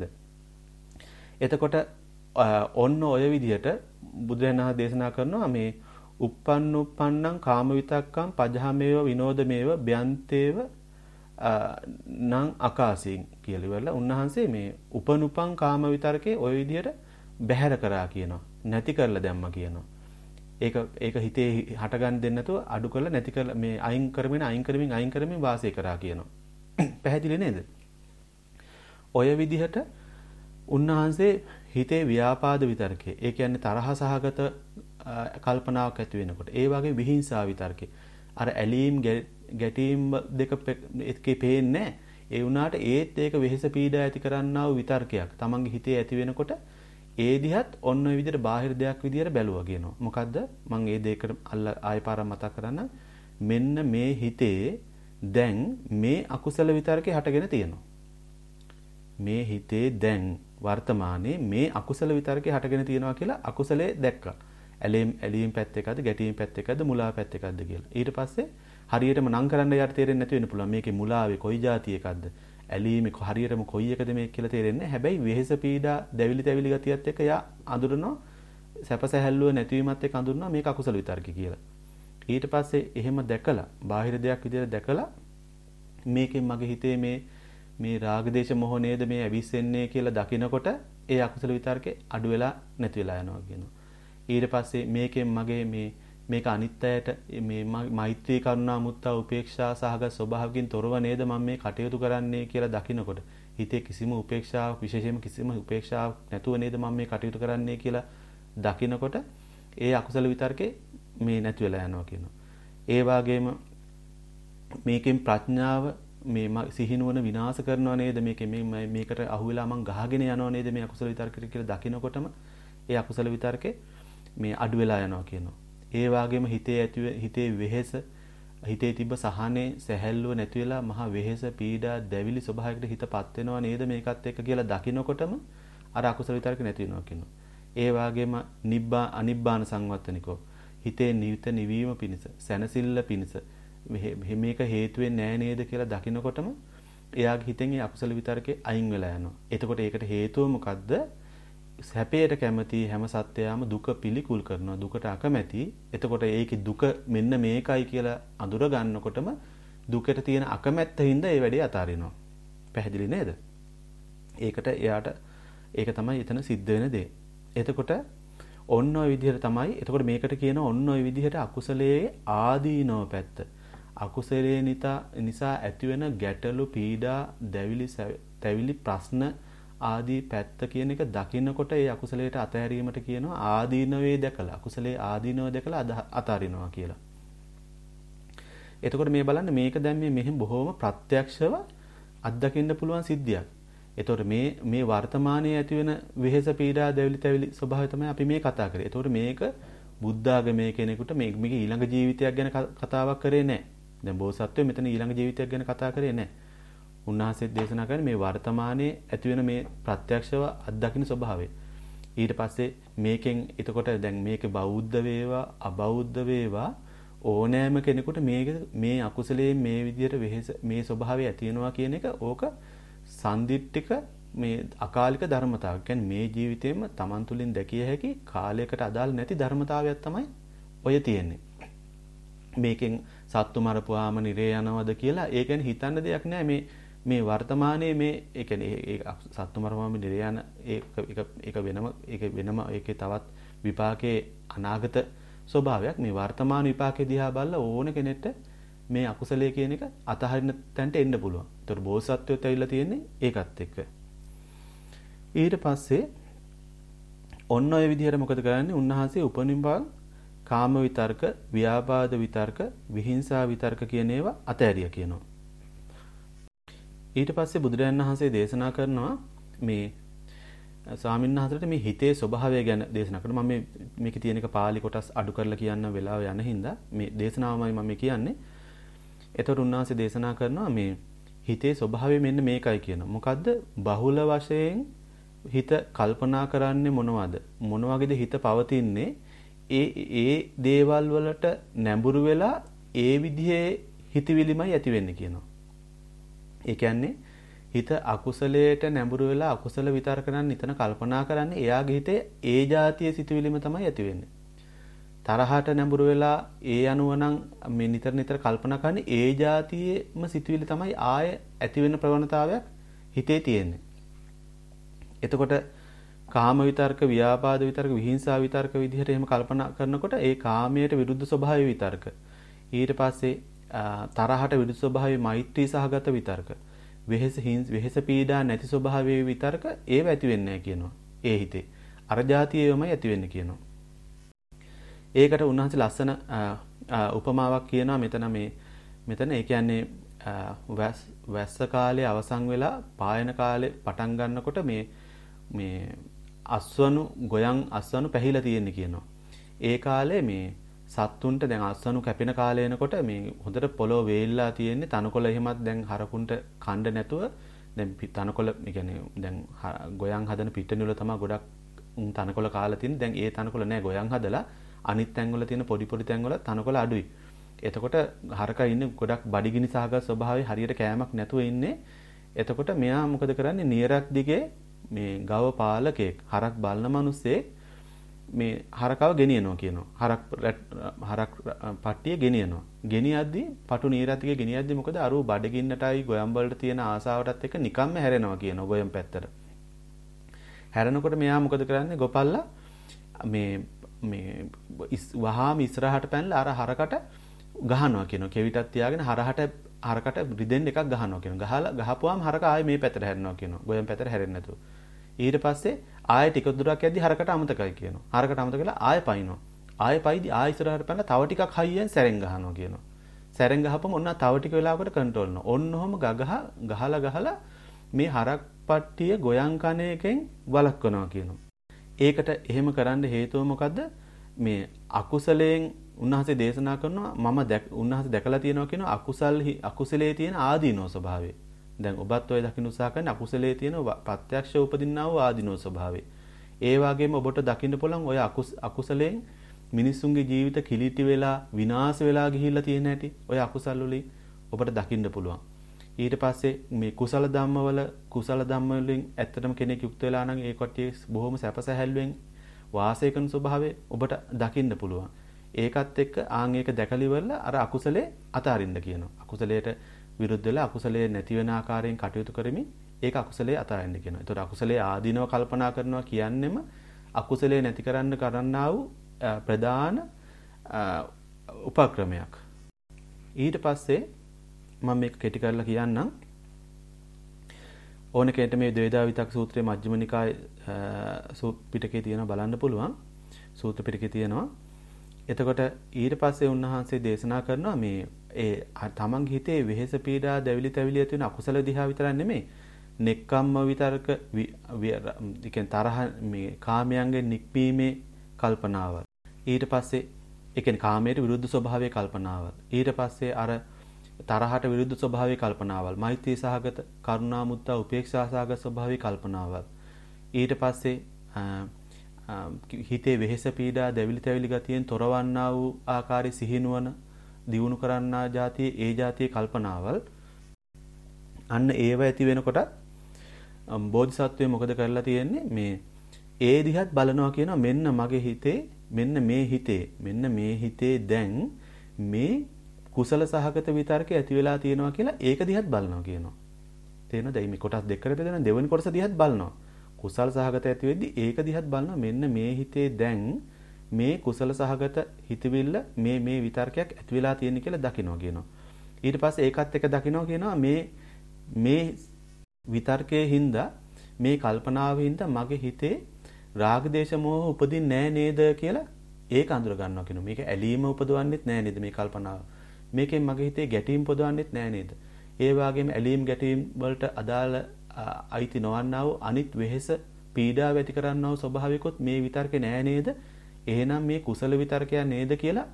එතකොට ඔන්න ඔය විදිහට බුදුරජාණන් වහන්සේ දේශනා කරනවා මේ uppannuppannan කාම විතක්කම් පජහමේව විනෝදමේව බයන්තේව නං අකාසීන් කියලා ඉවරලා උන්වහන්සේ මේ උපනුපන් කාම විතරකේ ඔය විදිහට බැහැර කරා කියනවා. නැති කරලා දැම්මා කියනවා. ඒක ඒක හිතේ හටගන්න දෙන්න නැතුව අඩු කරලා නැති කරලා මේ අයින් කරමින් අයින් කරමින් අයින් කරමින් වාසය කරා කියනවා. පැහැදිලි නේද? ඔය විදිහට උන්වහන්සේ හිතේ ව්‍යාපාද විතරකේ ඒ කියන්නේ තරහ සහගත කල්පනාවක් ඇති වෙනකොට ඒ වගේ විහිංසාව විතරකේ අර ඇලීම් ගැටීම් දෙක එකේ පේන්නේ ඒ වුණාට ඒත් ඒක වෙහෙස පීඩා ඇති කරන්නා වූ විතර්කයක් තමන්ගේ හිතේ ඇති වෙනකොට ඒ දිහත් ඔන්න ඔය විදිහට බාහිර දෙයක් විදිහට බැලුවා කියනවා. මොකද්ද? මම ඒ දෙයකට ආයෙ පාරක් මතක් කරන්න. මෙන්න මේ හිතේ දැන් මේ අකුසල විතරකේ හටගෙන තියෙනවා. මේ හිතේ දැන් වර්තමානයේ මේ අකුසල විතරකේ හටගෙන තියෙනවා කියලා අකුසලේ දැක්කා. ඇලීම් ඇලීම් පැත්ත එකද ගැටීම් පැත්ත එකද මුලා පැත්ත එකද කියලා. ඊට පස්සේ හරියටම නම් කරන්න යාට තේරෙන්නේ නැති වෙන්න පුළුවන්. මේකේ මුලාවේ කොයි જાති එකක්ද? ඇලීමේ හරියටම කොයි එකද මේක කියලා තේරෙන්නේ. හැබැයි වෙහෙස පීඩා දැවිලි තැවිලි ගතියත් එක්ක යා අඳුරනවා සැප සැහැල්ලුව නැතිවීමත් එක්ක අඳුරනවා මේක අකුසල විතර්ක කියලා. ඊට පස්සේ එහෙම දැකලා බාහිර දෙයක් විදිහට දැකලා මේකෙන් මගේ හිතේ මේ මේ රාග දේශ මොහ නේද මේ ඇවිස්සෙන්නේ කියලා දකිනකොට ඒ අකුසල විතර්කේ අඩු වෙලා නැති වෙලා යනවා කියනවා. ඊට පස්සේ මේකෙන් මගේ මේ මේක අනිත්‍යයට මේ මෛත්‍රී කරුණා මුත්තා උපේක්ෂා සහගත ස්වභාවකින් තොරව නේද මම මේ කටයුතු කරන්නේ කියලා දකිනකොට හිතේ කිසිම උපේක්ෂාවක් විශේෂයෙන්ම කිසිම උපේක්ෂාවක් නැතුව නේද මම මේ කටයුතු කරන්නේ කියලා දකිනකොට ඒ අකුසල විතර්කේ මේ නැති වෙලා යනවා කියනවා. ඒ වගේම මේකෙන් ප්‍රඥාව මේ සිහිනුවන විනාශ කරනවා නේද මේකේ මේ මේකට අහු වෙලා මං ගහගෙන යනවා නේද මේ අකුසල විතර්කෙට කියලා දකිනකොටම ඒ අකුසල විතර්කේ මේ අඩු වෙලා යනවා කියනවා. ඒ වගේම හිතේ ඇති හිතේ වෙහෙස හිතේ තිබ්බ සහනේ සැහැල්ලුව නැති වෙලා මහා වෙහෙස පීඩා දැවිලි ස්වභාවයකට හිතපත් වෙනවා නේද මේකත් එක්ක කියලා දකිනකොටම අර අකුසල විතර්ක නැති වෙනවා කියනවා. ඒ වගේම නිබ්බා අනිබ්බාන සංවත්තනිකෝ හිතේ නිවිත නිවීම පිණිස සැනසෙල්ල පිණිස මේක හේතු වෙන්නේ නැහැ නේද කියලා දකිනකොටම එයාගේ හිතෙන් ඒ අකුසල විතර්කේ අයින් වෙලා යනවා. එතකොට ඒකට හේතුව මොකද්ද? සැපයට කැමති හැම සත්‍යයම දුක පිළිකුල් කරනවා දුකට අකමැති. එතකොට ඒකේ දුක මෙන්න මේකයි කියලා අඳුර ගන්නකොටම දුකට තියෙන අකමැත්ත හින්දා ඒ වැඩේ අතාරිනවා. පැහැදිලි නේද? ඒකට එයාට ඒක තමයි එතන සිද්ධ වෙන දේ. එතකොට ඔන්න ඔය විදිහට තමයි එතකොට මේකට කියන ඔන්න ඔය විදිහට අකුසලයේ ආදීනව පැත්ත. අකුසලයේ නිසා ඇතිවෙන ගැටලු පීඩා දැවිලි තැවිලි ප්‍රශ්න ආදී පැත්ත කියන එක දකින්නකොට ඒ අකුසලයට අතහැරීමට කියනවා ආදීනවේ දැකලා අකුසලයේ ආදීනව දැකලා අතාරිනවා කියලා. එතකොට මේ බලන්න මේක දැන් මේ මෙහෙම බොහොම ප්‍රත්‍යක්ෂව අත්දකින්න පුළුවන් සිද්ධියක්. එතකොට මේ මේ වර්තමානයේ ඇතිවෙන වෙහෙස පීඩා දැවිලි තැවිලි ස්වභාවය තමයි අපි මේ කතා කරේ. එතකොට මේක බුද්ධාගමේ කෙනෙකුට මේ මේක ඊළඟ ජීවිතයක් ගැන කතාවක් කරේ නැහැ. දැන් බෝසත්වෝ මෙතන ඊළඟ ජීවිතයක් ගැන කතා කරේ නැහැ. උන්වහන්සේ දේශනා කරන්නේ මේ වර්තමානයේ ඇතිවෙන මේ ප්‍රත්‍යක්ෂව අත්දකින්න ස්වභාවය. ඊට පස්සේ මේකෙන් එතකොට දැන් මේක බෞද්ධ වේවා අබෞද්ධ වේවා ඕනෑම කෙනෙකුට මේක මේ අකුසලයේ මේ විදිහට වෙහෙස මේ ස්වභාවය ඇති වෙනවා කියන එක ඕක සම්දිට්ඨික මේ අකාලික ධර්මතාවය. කියන්නේ මේ ජීවිතේම Taman තුලින් දැකිය හැකි කාලයකට අදාළ නැති ධර්මතාවයක් තමයි ඔය තියෙන්නේ. මේකෙන් සත්තු මරපුවාම නිරේ යනවද කියලා ඒ කියන්නේ හිතන්න දෙයක් නෑ. මේ මේ වර්තමානයේ මේ ඒ කියන්නේ ඒ සත්තු මරපුවාම නිරේ යන ඒක ඒක වෙනම ඒක වෙනම ඒකේ තවත් විපාකයේ අනාගත ස්වභාවයක්. මේ වර්තමාන විපාකේ දිහා බලලා ඕන කෙනෙක්ට මේ අකුසලයේ කියන එක අතහරින තැනට එන්න පුළුවන්. ඒතර බෝසත්වයෝත් ඇවිල්ලා තියෙන්නේ ඒකත් එක්ක. ඊට පස්සේ ඔන්න ඔය විදිහට මොකද කරන්නේ? උන්වහන්සේ උපනිම්බා කාම විතර්ක, ව්‍යාපාද විතර්ක, විහිංසා විතර්ක කියන ඒවා අතහැරියා කියනවා. ඊට පස්සේ බුදුරජාණන් වහන්සේ දේශනා කරනවා මේ ස්වාමීන් වහන්සේට මේ හිතේ ස්වභාවය ගැන දේශනා කරනවා. මම මේ මේකේ තියෙන එක පාලි කොටස් අඩු කරලා කියන්න වෙලාව යන හින්දා මේ දේශනාවමයි මම කියන්නේ. එතකොට උන්වහන්සේ දේශනා කරනවා මේ හිතේ ස්වභාවය මෙන්න මේකයි කියනවා. මොකද්ද? බහුල වශයෙන් හිත කල්පනා කරන්නේ මොනවද? මොන වගේද හිත පවතින්නේ? ඒ ඒ දේවල් වලට නැඹුරු වෙලා ඒ විදිහේ හිතවිලිමයි ඇති වෙන්නේ කියනවා. ඒ කියන්නේ හිත අකුසලයට නැඹුරු වෙලා අකුසල විතර කරන් නිතන කල්පනා කරන්නේ එයාගේ හිතේ ඒ જાතිය සිතුවිලිම තමයි ඇති වෙන්නේ. තරහට නැඹුරු වෙලා ඒ අනුව නම් මේ නිතර නිතර කල්පනා කරන්නේ ඒ જાතියේම සිතුවිලි තමයි ආය ඇති වෙන ප්‍රවණතාවයක් හිතේ තියෙන්නේ. එතකොට කාම විතර්ක, ව්‍යාපාද විතර්ක, විහිංසා විතර්ක විදිහට එහෙම කල්පනා කරනකොට ඒ කාමයට විරුද්ධ ස්වභාවය විතර්ක. ඊට පස්සේ තරහට විරුද්ධ ස්වභාවය මෛත්‍රී සහගත විතර්ක. වෙහෙස වෙහෙස පීඩා නැති ස්වභාවයේ විතර්ක ඒව ඇති වෙන්නේ නැහැ කියනවා. ඒ හිතේ. අර જાතියේමයි ඇති වෙන්නේ කියනවා. ඒකට උන්වහන්සේ ලස්සන උපමාවක් කියනවා මෙතන මේ මෙතන ඒ කියන්නේ වැස්ස කාලේ අවසන් වෙලා පායන කාලේ පටන් ගන්නකොට මේ මේ අස්වනු ගොයන් අස්වනු පැහිලා තියෙන්නේ කියනවා. ඒ කාලේ මේ සත්තුන්ට දැන් අස්වනු කැපෙන කාලය එනකොට මේ හොඳට පොළොව වේල්ලා තියෙන්නේ තනකොළ එහෙමත් දැන් හරකුන්ට කණ්ඩ නැතුව දැන් තනකොළ ඒ කියන්නේ දැන් ගොයන් හදන පිටණි වල තමයි ගොඩක් තනකොළ කාලා තියෙන්නේ. දැන් ඒ තනකොළ නෑ ගොයන් හදලා අනිත් තැන්වල තියෙන පොඩි පොඩි තැන්වල තනකොළ අඩුයි. එතකොට හරකා ඉන්නේ ගොඩක් බඩගිනි සහගත ස්වභාවයේ හරියට කෑමක් නැතුව ඉන්නේ. එතකොට මෙයා මොකද කරන්නේ? නියරක් දිගේ මේ ගව පාලකෙක් හරක් බලන මිනිස්සේ මේ හරකව ගෙනියනවා කියනවා. හරක් හරක් පට්ටිය ගෙනියනවා. ගෙනියද්දි පටු නියරක් දිගේ ගෙනියද්දි මොකද අර බඩගින්නටයි ගොයම් වලට තියෙන ආසාවටත් එක්ක නිකම්ම හැරෙනවා කියනවා ගොයම් පැත්තට. හැරෙනකොට මෙයා මොකද කරන්නේ? ගොපල්ලා මේ මේ වහාම ඉස්සරහට පැනලා අර හරකට ගහනවා කියනවා. කෙවිතක් තියාගෙන හරහට හරකට රිදෙන්න එකක් ගහනවා කියනවා. ගහලා ගහපුවාම හරක ආයේ මේ පැත්තට හැරෙනවා කියනවා. ගොයම් පැත්තට හැරෙන්නේ නැතුව. ඊට පස්සේ ආයෙ ටික දුරක් යද්දි හරකට අමතකයි කියනවා. හරකට අමතක කරලා ආයෙ පයින්නවා. ආයෙ පයිදි ආයෙ ඉස්සරහට පැනලා තව ටිකක් හයියෙන් සැරෙන් ගහනවා කියනවා. සැරෙන් ගහපම ඔන්න තව ටික වෙලාවකට කන්ට්‍රෝල් කරනවා. ඔන්න ඔහම ගගහ ගහලා ගහලා මේ හරක් පට්ටිය ගොයන් කන එකෙන් වළක්වනවා කියනවා. ඒකට එහෙම කරන්න හේතුව මොකද්ද? මේ අකුසලයෙන් උන්වහන්සේ දේශනා කරනවා මම උන්වහන්සේ දැකලා තියෙනවා කියන අකුසල් අකුසලයේ තියෙන ආදීනෝ ස්වභාවය. දැන් ඔබත් ඔය දකින්න උත්සාහ කරන අකුසලයේ තියෙන ප්‍රත්‍යක්ෂ උපදින්නා වූ ආදීනෝ ස්වභාවය. ඒ වගේම ඔබට දකින්න පුළුවන් ඔය අකුසලයෙන් මිනිස්සුන්ගේ ජීවිත කිලිටි වෙලා විනාශ වෙලා ගිහිල්ලා තියෙන හැටි ඔය අකුසල් වලින් ඔබට දකින්න පුළුවන්. ඊට පස්සේ මේ කුසල ධම්මවල කුසල ධම්ම වලින් ඇත්තටම කෙනෙක් යුක්ත වෙලා නම් ඒ කට්ටිය බොහොම සැපසැහැල්ලුවෙන් වාසය කරන ස්වභාවය ඔබට දකින්න පුළුවන්. ඒකත් එක්ක ආන් ඒක දැකලා ඉවරලා අර අකුසලේ අතාරින්න කියනවා. අකුසලයට විරුද්ධ වෙලා අකුසලයේ නැති වෙන ආකාරයෙන් කටයුතු කරමින් ඒක අකුසලයේ අතාරින්න කියනවා. ඒතකොට අකුසලයේ ආදීනව කල්පනා කරනවා කියන්නෙම අකුසලයේ නැති කරන්න කරන්නා වූ ප්‍රධාන උපක්‍රමයක්. ඊට පස්සේ මම මේක කෙටි කරලා කියන්නම්. ඕන කෙනෙක් මේ ද්වේදා විතක් සූත්‍රයේ මජ්ක්‍ධිම නිකායේ පිටකේ තියෙනවා බලන්න පුළුවන්. සූත්‍ර පිටකේ තියෙනවා. එතකොට ඊට පස්සේ උන්වහන්සේ දේශනා කරනවා මේ ඒ තමන්ගේ හිතේ වෙහෙස පීඩා දැවිලි තැවිලි ඇති වෙන අකුසල දිහා විතරක් නෙමෙයි. නෙක්ඛම්ම විතරක ඒ තරහ මේ කාමයන්ගෙන් නික්මීමේ කල්පනාවල්. ඊට පස්සේ ඒ කියන්නේ කාමයට විරුද්ධ ස්වභාවයේ කල්පනාවල්. ඊට පස්සේ අර තරහට විරුද්ධ ස්වභාවයේ කල්පනාවල්. මෛත්‍රී සහගත කරුණා මුත්තා උපේක්ෂා සහගත ස්වභාවයේ කල්පනාවල්. ඊට පස්සේ හිතේ වෙහෙස පීඩා දැවිලි තැවිලි ගතියෙන් තොරවන්නා වූ ආකාරي සිහිනුවන දියුණු කරන්නා જાතියේ ඒ જાතියේ කල්පනාවල්. අන්න ඒව ඇති වෙනකොට බෝධිසත්වයේ මොකද කරලා තියෙන්නේ? මේ ඒ දිහත් බලනවා කියනවා මෙන්න මගේ හිතේ මෙන්න මේ හිතේ මෙන්න මේ හිතේ දැන් මේ කුසල සහගත විතර්කය ඇති වෙලා තියෙනවා කියලා ඒක දිහත් බලනවා කියනවා. තේරෙනවද? මේ කොටස් දෙකකට බෙදෙන දෙවෙනි කොටස දිහත් බලනවා. කුසල සහගත ඇති වෙද්දි ඒක දිහත් බලනවා මෙන්න මේ හිතේ දැන් මේ කුසල සහගත හිතවිල්ල මේ මේ විතර්කයක් ඇති වෙලා තියෙන කියලා දකිනවා කියනවා. ඊට පස්සේ ඒකත් එක දකිනවා කියනවා මේ මේ විතර්කයේ හින්දා මේ කල්පනාවේ හින්දා මගේ හිතේ රාග දේශ මොහ උපදින්නේ නැහැ නේද කියලා ඒක අඳුර ගන්නවා කියනවා. මේක ඇලීම උපදවන්නෙත් නැහැ නේද මේ කල්පනාව. මේකෙන් මගේ හිතේ ගැටීම් උපදවන්නෙත් නැහැ නේද. ඒ වගේම ඇලීම් ගැටීම් වලට අදාළ අයිති නොවන්නා වූ අනිත් වෙහෙස පීඩාව ඇති කරන්නා වූ ස්වභාවිකොත් මේ විතර්කේ නැහැ නේද. එහෙනම් මේ කුසල විතර්කයක් නේද කියලා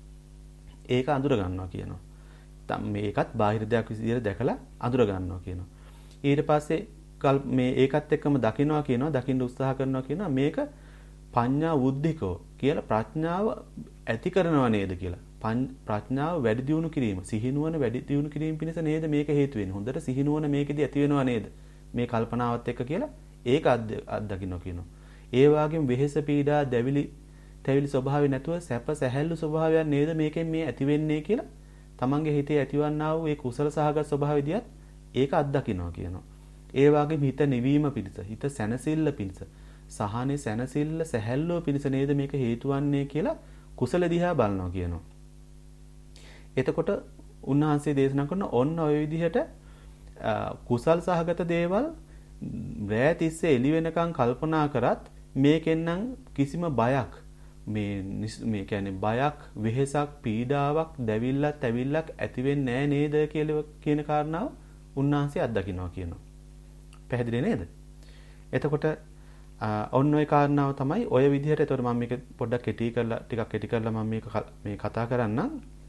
ඒක අඳුර ගන්නවා කියනවා. මේකත් බාහිර දෙයක් විදිහට දැකලා අඳුර ගන්නවා කියනවා. ඊට පස්සේ මේ ඒකත් එක්කම දකින්නවා කියනවා දකින්න උත්සාහ කරනවා කියනවා මේක පඤ්ඤා උද්ධිකෝ කියලා ප්‍රඥාව ඇති කරනවා නේද කියලා. ප්‍රඥාව වැඩි දියුණු කිරීම සිහිනුවන වැඩි දියුණු කිරීම පිණිස නේද මේක හේතු වෙන්නේ. හොඳට සිහිනුවන මේකෙදි ඇති වෙනවා නේද මේ කල්පනාවත් එක්ක කියලා ඒක අත්දකින්න කියනවා. ඒ වගේම වෙහෙස පීඩා දැවිලි තැවිලි ස්වභාවය නැතුව සැප සැහැල්ලු ස්වභාවයක් නේද මේකෙන් මේ ඇති වෙන්නේ කියලා තමන්ගේ හිතේ ඇතිවන්නා වූ ඒ කුසල සහගත ස්වභාවයදියත් ඒක අත්දකින්නවා කියනවා. ඒ වගේම හිත නිවීම පිණිස හිත සැනසෙල්ල පිණිස සහනේ සැනසෙල්ල සැහැල්ලුව පිණිස නේද මේක හේතු වන්නේ කියලා කුසල දිහා බලනවා කියනවා. එතකොට උන්වහන්සේ දේශනා කරන ඔන්න ඔය විදිහට කුසල් සහගත දේවල් රැය තිස්සේ එළි වෙනකන් කල්පනා කරත් මේකෙන් නම් කිසිම බයක් මේ මේ කියන්නේ බයක් වෙහෙසක් පීඩාවක් දැවිල්ලක් තැවිල්ලක් ඇති වෙන්නේ නැහැ නේද කියලා කියන කාරණාව උන්වහන්සේ අත්දකින්නවා කියනවා. පැහැදිලි නේද? එතකොට ඔන්න ඔය කාරණාව තමයි ඔය විදිහට. එතකොට මම මේක පොඩ්ඩක් කෙටි කරලා ටිකක් කෙටි කරලා මම මේක මේ කතා කරන්නම්.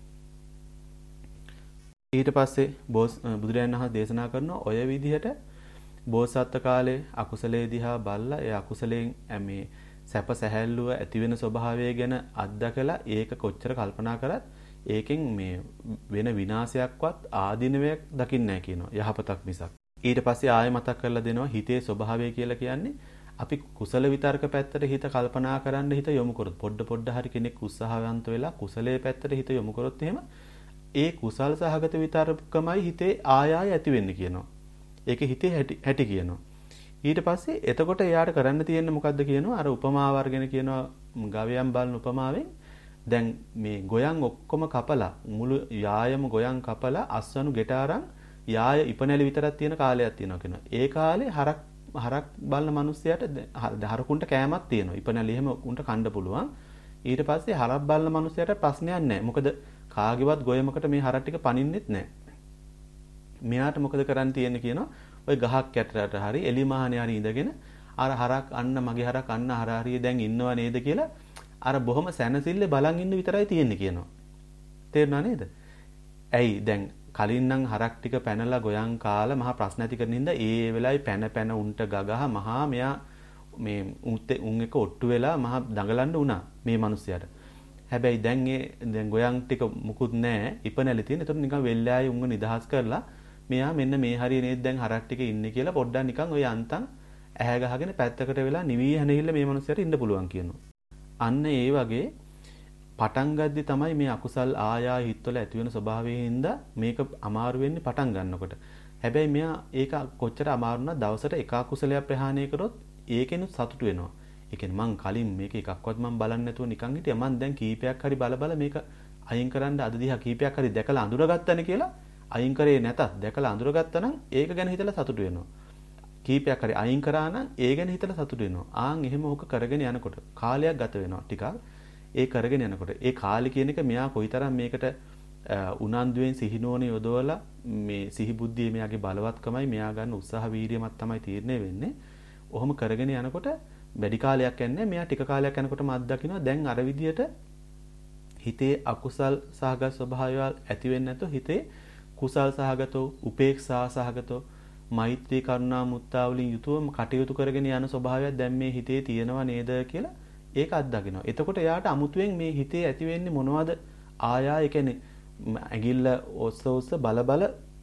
ඊට පස්සේ බුදුරජාණන් වහන්සේ දේශනා කරන ඔය විදිහට බෝසත්ත්ව කාලේ අකුසලයේ දිහා බලලා ඒ අකුසලයෙන් මේ සැප සැහැල්ලුව ඇති වෙන ස්වභාවය ගැන අත්දකලා ඒක කොච්චර කල්පනා කරත් ඒකෙන් මේ වෙන විනාශයක්වත් ආධිනවයක් දකින්නේ නැහැ කියනවා. යහපතක් මිසක්. ඊට පස්සේ ආයෙ මතක් කරලා දෙනවා හිතේ ස්වභාවය කියලා කියන්නේ අපි කුසල විතර්ක පැත්තට හිත කල්පනා කරන්න හිත යොමු කරොත් පොඩ පොඩ හරි කෙනෙක් උත්සාහවන්ත වෙලා කුසලයේ පැත්තට හිත යොමු කරොත් එහෙම ඒ කුසල් සහගත විතර්කමයි හිතේ ආය ආය ඇති වෙන්නේ කියනවා. ඒක හිතේ හැටි හැටි කියනවා. ඊට පස්සේ එතකොට එයාට කරන්න තියෙන්නේ මොකද්ද කියනවා අර උපමාව අරගෙන කියනවා ගවයන් බලන උපමාවෙන් දැන් මේ ගොයන් ඔක්කොම කපලා මුළු යායම ගොයන් කපලා අස්වනු ගෙට අරන් යාය ඉපනැලි විතරක් තියෙන කාලයක් තියෙනවා කියනවා. ඒ කාලේ හරක් හරක් බලන මිනිස්සයාට හරකුන්ට කෑමක් තියෙනවා. ඉපනැලි එහෙම උන්ට කන්න පුළුවන්. ඊට පස්සේ හරක් බලන මිනිස්සයාට ප්‍රශ්නයක් නැහැ. මොකද කාගේවත් ගොයමකට මේ හරක් ටික පනින්නෙත් නැහැ. මෙයාට මොකද කරන්න තියෙන්නේ කියනවා ඔය ගහක් යටට හරි එලි මහනේ හරි ඉඳගෙන අර හරක් අන්න මගේ හරක් අන්න හර හරිය දැන් ඉන්නව නේද කියලා අර බොහොම සැනසille බලන් ඉන්න විතරයි තියෙන්නේ කියනවා. තේරුණා නේද? ඇයි දැන් කලින් නම් හරක් ටික පැනලා ගොයන් කාලා මහා ප්‍රශ්න ඇති කරන හින්දා ඒ වෙලාවේ පැන පැන උන්ට ගගහ මහා මෙයා මේ උත් උන් එක ඔට්ටු වෙලා මහා දඟලන්න වුණා මේ මිනිස්සයාට. හැබැයි දැන් ඒ දැන් ගොයන් ටික මුකුත් නැහැ ඉපනැලි තියෙන. ඒතකොට නිකන් වෙල්ලායි උන්ව නිදහස් කරලා මෙයා මෙන්න මේ හරිය නේද දැන් හරක් ටික ඉන්නේ කියලා පොඩ්ඩක් නිකන් ඔය අන්තම් ඇහැ ගහගෙන පැත්තකට වෙලා නිවි හැනෙහිල්ල මේ මිනිස්සයාට ඉන්න පුළුවන් කියනවා. අන්න ඒ වගේ පටන් ගද්දි තමයි මේ අකුසල් ආයා හිතවල ඇති වෙන ස්වභාවයෙන් හින්දා මේක අමාරු වෙන්නේ පටන් ගන්නකොට. හැබැයි මෙයා ඒක කොච්චර අමාරු නම් දවසට එක අකුසලයක් ප්‍රහාණය කරොත් ඒකෙනුත් සතුටු වෙනවා. ඒ කියන්නේ මං කලින් මේක එකක්වත් මං බලන්නේ නැතුව නිකන් හිටියා. මං දැන් කීපයක් හරි බල බල මේක අයින් කරන්න අද දිහා කීපයක් හරි දැකලා අඳුරගත්තනේ කියලා අයින් කරේ නැතත් දැකලා අඳුරගත්තා නම් ඒක ගැන හිතලා සතුටු වෙනවා. කීපයක් හරි අයින් කරා නම් ඒ ගැන හිතලා සතුටු වෙනවා. ආන් එහෙම ඕක කරගෙන යනකොට කාලයක් ගත වෙනවා ටිකක්. ඒ කරගෙන යනකොට ඒ කාලේ කියන එක මෙයා කොයිතරම් මේකට උනන්දුවෙන් සිහිනෝන යොදවලා මේ සිහි බුද්ධිය මෙයාගේ බලවත්කමයි මෙයා ගන්න උත්සාහ වීරියමත් තමයි තීරණය වෙන්නේ. ඔහොම කරගෙන යනකොට වැඩි කාලයක් යන්නේ මෙයා ටික කාලයක් යනකොටම අත්දකින්නවා දැන් අර විදියට හිතේ අකුසල් සහගත ස්වභාවයල් ඇති වෙන්නේ නැතෝ හිතේ කුසල් සහගතෝ උපේක්ෂා සහගතෝ මෛත්‍රී කරුණා මුත්තා වලින් යුතුවම කටයුතු කරගෙන යන ස්වභාවයක් දැන් මේ හිතේ තියෙනවා නේද කියලා ඒක අත්දකිනවා. එතකොට එයාට අමුතුවෙන් මේ හිතේ ඇති වෙන්නේ මොනවද ආයා ඒ කියන්නේ ඇඟිල්ල ඔස්ස ඔස්ස බල බල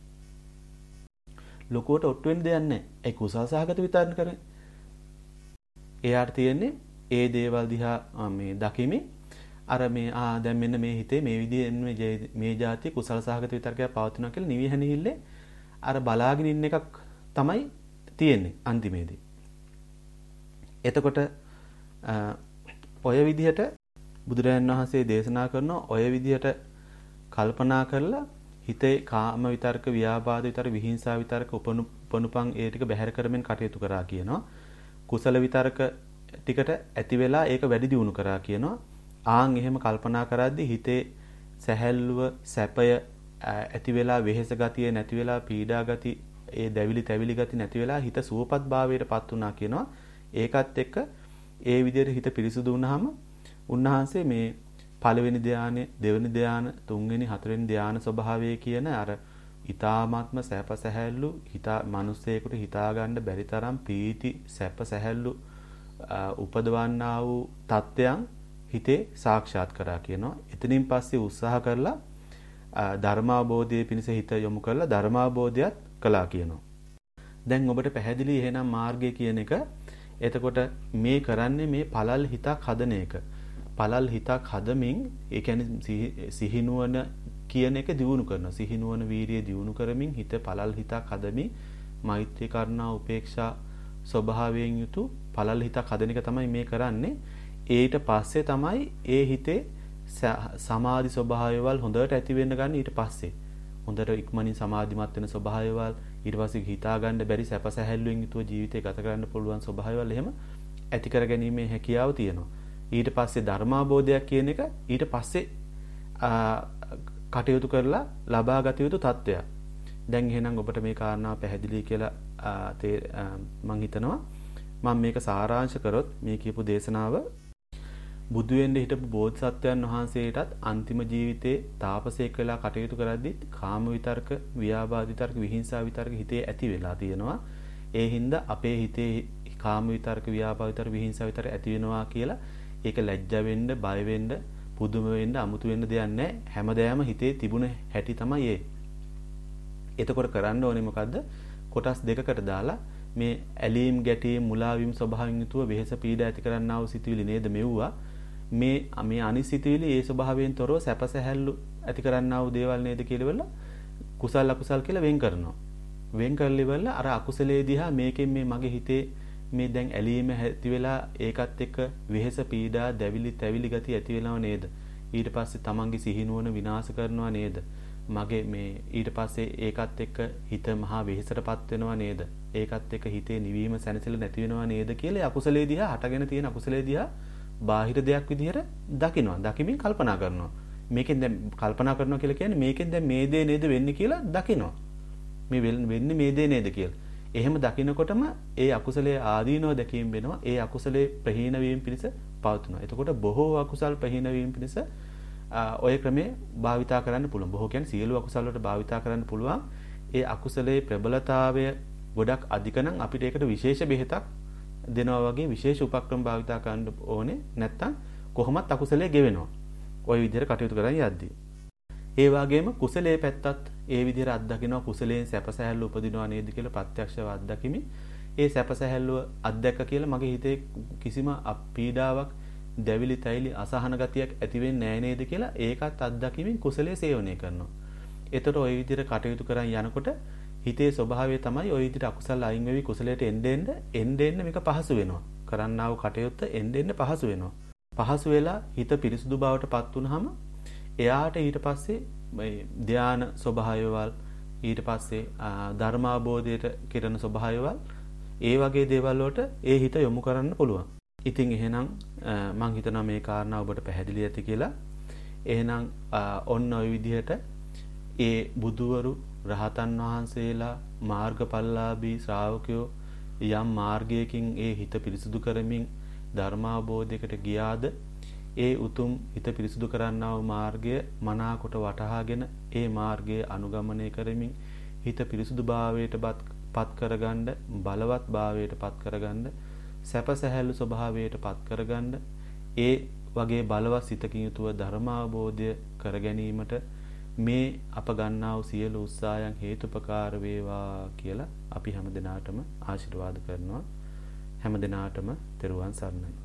ලොකුවට ඔට්ටු වෙන්න දෙයක් නැහැ. ඒ කුසල් සහගත විතරන කරන්නේ. එයාට තියෙන්නේ ඒ දේවල් දිහා මේ දකිමින් අර මේ ආ දැන් මෙන්න මේ හිතේ මේ විදිහෙන් මේ මේ જાතිය කුසල සහගත විතරකයක් පවතිනවා කියලා නිවි හැනෙහිල්ලේ අර බලාගෙන ඉන්න එකක් තමයි තියෙන්නේ අන්තිමේදී. එතකොට ඔය විදිහට බුදුරජාණන් වහන්සේ දේශනා කරන ඔය විදිහට කල්පනා කරලා හිතේ කාම විතර්ක, ව්‍යාපාද විතර්ක, විහිංසාව විතර්ක උපනුපන් ඒ ටික බැහැර කරමින් කටයුතු කරා කියනවා. කුසල විතර්ක ටිකට ඇති වෙලා ඒක වැඩි දියුණු කරා කියනවා. ආන් එහෙම කල්පනා කරද්දී හිතේ සැහැල්ලුව, සැපය ඇති වෙලා වෙහෙස ගතිය නැති වෙලා පීඩා ගති, ඒ දැවිලි තැවිලි ගති නැති වෙලා හිත සුවපත් භාවයටපත් වුණා කියනවා. ඒකත් එක්ක ඒ විදිහට හිත පිරිසුදු වුණාම උන්වහන්සේ මේ පළවෙනි ධානය, දෙවෙනි ධාන, තුන්වෙනි, හතරවෙනි ධාන ස්වභාවය කියන අර ඊ타මාත්ම සැප සැහැල්ලු හිතා මිනිස්සෙකුට හිතා ගන්න බැරි තරම් ප්‍රීති සැප සැහැල්ලු උපදවන්නා වූ තත්ත්වයන් හිතේ සාක්ෂාත් කරා කියනවා. එතනින් පස්සේ උත්සාහ කරලා ධර්මාබෝධයේ පිණිස හිත යොමු කරලා ධර්මාබෝධයත් කළා කියනවා. දැන් ඔබට පැහැදිලි එහෙනම් මාර්ගය කියන එක එතකොට මේ කරන්නේ මේ පළල් හිතක් හදන එක. පළල් හිතක් හදමින් ඒ කියන්නේ සිහිනුවන කියන එක දියුණු කරනවා. සිහිනුවන වීරිය දියුණු කරමින් හිත පළල් හිතක් හදමින් මෛත්‍රී කරුණා උපේක්ෂා ස්වභාවයෙන් යුතු පළල් හිතක් හදන එක තමයි මේ කරන්නේ. ඊට පස්සේ තමයි ඒ හිතේ සමාධි ස්වභාවයවල් හොඳට ඇති වෙන්න ගන්න. ඊට පස්සේ හොඳට ඉක්මනින් සමාධිමත් වෙන ස්වභාවයවල් ඊට පස්සේ හිතා ගන්න බැරි සැප සැහැල්ලුවෙන් යුතුව ජීවිතය ගත කරන්න පුළුවන් ස්වභාවයවල් එහෙම ඇති කර ගැනීමේ හැකියාව තියෙනවා. ඊට පස්සේ ධර්මාබෝධයක් කියන එක ඊට පස්සේ කටයුතු කරලා ලබා ගත යුතු තත්ත්වයක්. දැන් එහෙනම් ඔබට මේ කාරණාව පැහැදිලි කියලා මම හිතනවා. මම මේක සාරාංශ කරොත් මේ කියපු දේශනාව බුදු වෙන්න හිටපු බෝධිසත්වයන් වහන්සේටත් අන්තිම ජීවිතේ තාපසයෙක් වෙලා කටයුතු කරද්දී කාම විතර්ක, ව්‍යාපාද විතර්ක, විහිංසාව විතර්ක හිතේ ඇති වෙලා තියෙනවා. ඒ හින්දා අපේ හිතේ කාම විතරක, ව්‍යාපාද විතර, විහිංසාව විතර ඇති වෙනවා කියලා ඒක ලැජ්ජා වෙන්න, බය වෙන්න, පුදුම වෙන්න, අමුතු වෙන්න දෙයක් නැහැ. හැමදාම හිතේ තිබුණ හැටි තමයි ඒ. එතකොට කරන්න ඕනේ මොකද්ද? කොටස් දෙකකට දාලා මේ ඇලීම්, ගැටීම්, මුලාවීම් ස්වභාවයෙන් යුතුව වෙහෙස පීඩා ඇති කරන්නා වූ සිතුවිලි නේද මෙව්වා. මේ මේ අනිසිතුවිලි ඒ ස්වභාවයෙන් තොරව සැපසැහැල්ලු ඇති කරන්නා වූ දේවල් නේද කියලා කුසල් අකුසල් කියලා වෙන් කරනවා. වෙන් කරලිවල අර අකුසලයේ දිහා මේකෙන් මේ මගේ හිතේ මේ දැන් ඇලීම ඇති වෙලා ඒකත් එක්ක වෙහෙස පීඩා, දැවිලි, තැවිලි ගති ඇති වෙනව නේද? ඊට පස්සේ තමන්ගේ සිහිනුවන විනාශ කරනවා නේද? මගේ මේ ඊට පස්සේ ඒකත් එක්ක හිත මහා වෙහෙසටපත් වෙනවා නේද? ඒකත් එක්ක හිතේ නිවීම සැනසෙල නැති වෙනවා නේද කියලා අකුසලයේ දිහා හටගෙන තියෙන අකුසලයේ දිහා බාහිර දෙයක් විදිහට දකිනවා. දකිමින් කල්පනා කරනවා. මේකෙන් දැන් කල්පනා කරනවා කියලා කියන්නේ මේකෙන් දැන් මේ දේ නේද වෙන්නේ කියලා දකිනවා. මේ වෙන්නේ මේ දේ නේද කියලා. එහෙම දකිනකොටම ඒ අකුසලයේ ආදීනව දැකීම වෙනවා. ඒ අකුසලයේ ප්‍රහීන වීම පිණිස පවතුනවා. එතකොට බොහෝ අකුසල් ප්‍රහීන වීම පිණිස ඔය ක්‍රමේ භාවිතා කරන්න පුළුවන්. බොහෝ කියන්නේ සියලු අකුසල් වලට භාවිතා කරන්න පුළුවන්. ඒ අකුසලයේ ප්‍රබලතාවය ගොඩක් අධික නම් අපිට ඒකට විශේෂ බෙහෙතක් දෙනවා වගේ විශේෂ උපක්‍රම භාවිතා කරන්න ඕනේ. නැත්තම් කොහොමත් අකුසලයේ ගෙවෙනවා. ওই විදිහට කටයුතු කරන් යද්දී. ඒ වගේම කුසලයේ පැත්තත් ඒ විදිහට අත්දකිනවා. කුසලයෙන් සැපසැහැල්ලු උපදිනවා නේද කියලා ප්‍රත්‍යක්ෂව අත්දකිමි. ඒ සැපසැහැල්ලුව අත්දැක කියලා මගේ හිතේ කිසිම පීඩාවක්, දැවිලි, තැවිලි, අසහන ගතියක් ඇති වෙන්නේ නැහැ නේද කියලා ඒකත් අත්දැකීමෙන් කුසලයේ සේවනය කරනවා. එතකොට ওই විදිහට කටයුතු කරන් යනකොට හිතේ ස්වභාවය තමයි ওই විදිහට අකුසල අයින් වෙවි කුසලයට එන්න එන්න එන්න එන්න මේක පහසු වෙනවා. කරන්නා වූ කටයුත්ත එන්න එන්න පහසු වෙනවා. පහසු වෙලා හිත පිරිසුදු බවට පත් වුනහම එයාට ඊට පස්සේ මේ ධාන ස්වභාවයවල්, ඊට පස්සේ ධර්මාබෝධයට කිරණ ස්වභාවයවල්, ඒ වගේ දේවල් වලට ඒ හිත යොමු කරන්න පුළුවන්. ඉතින් එහෙනම් මම හිතනවා මේ කාරණා ඔබට පැහැදිලි ඇති කියලා. එහෙනම් ඔන්න ඔය විදිහට ඒ බුදුවරු, රහතන් වහන්සේලා, මාර්ගඵලලාභී ශ්‍රාවකයෝ යම් මාර්ගයකින් ඒ හිත පිරිසුදු කරමින් ධර්මාබෝධයකට ගියාද ඒ උතුම් හිත පිරිසුදු කරන්නා වූ මාර්ගය මනාකොට වටහාගෙන ඒ මාර්ගයේ අනුගමනය කරමින් හිත පිරිසුදු භාවයට පත් කරගන්න, බලවත් භාවයට පත් කරගන්න, සැපසැහැල්ලු ස්වභාවයට පත් කරගන්න, ඒ වගේ බලවත් සිතකින් යුතුව ධර්මාබෝධය කර ගැනීමට මේ අප ගන්නා වූ සියලු උත්සාහයන් හේතුපකාර වේවා කියලා අපි හැම දිනාටම ආශිර්වාද කරනවා. හැම දිනාටම තෙරුවන් සරණයි.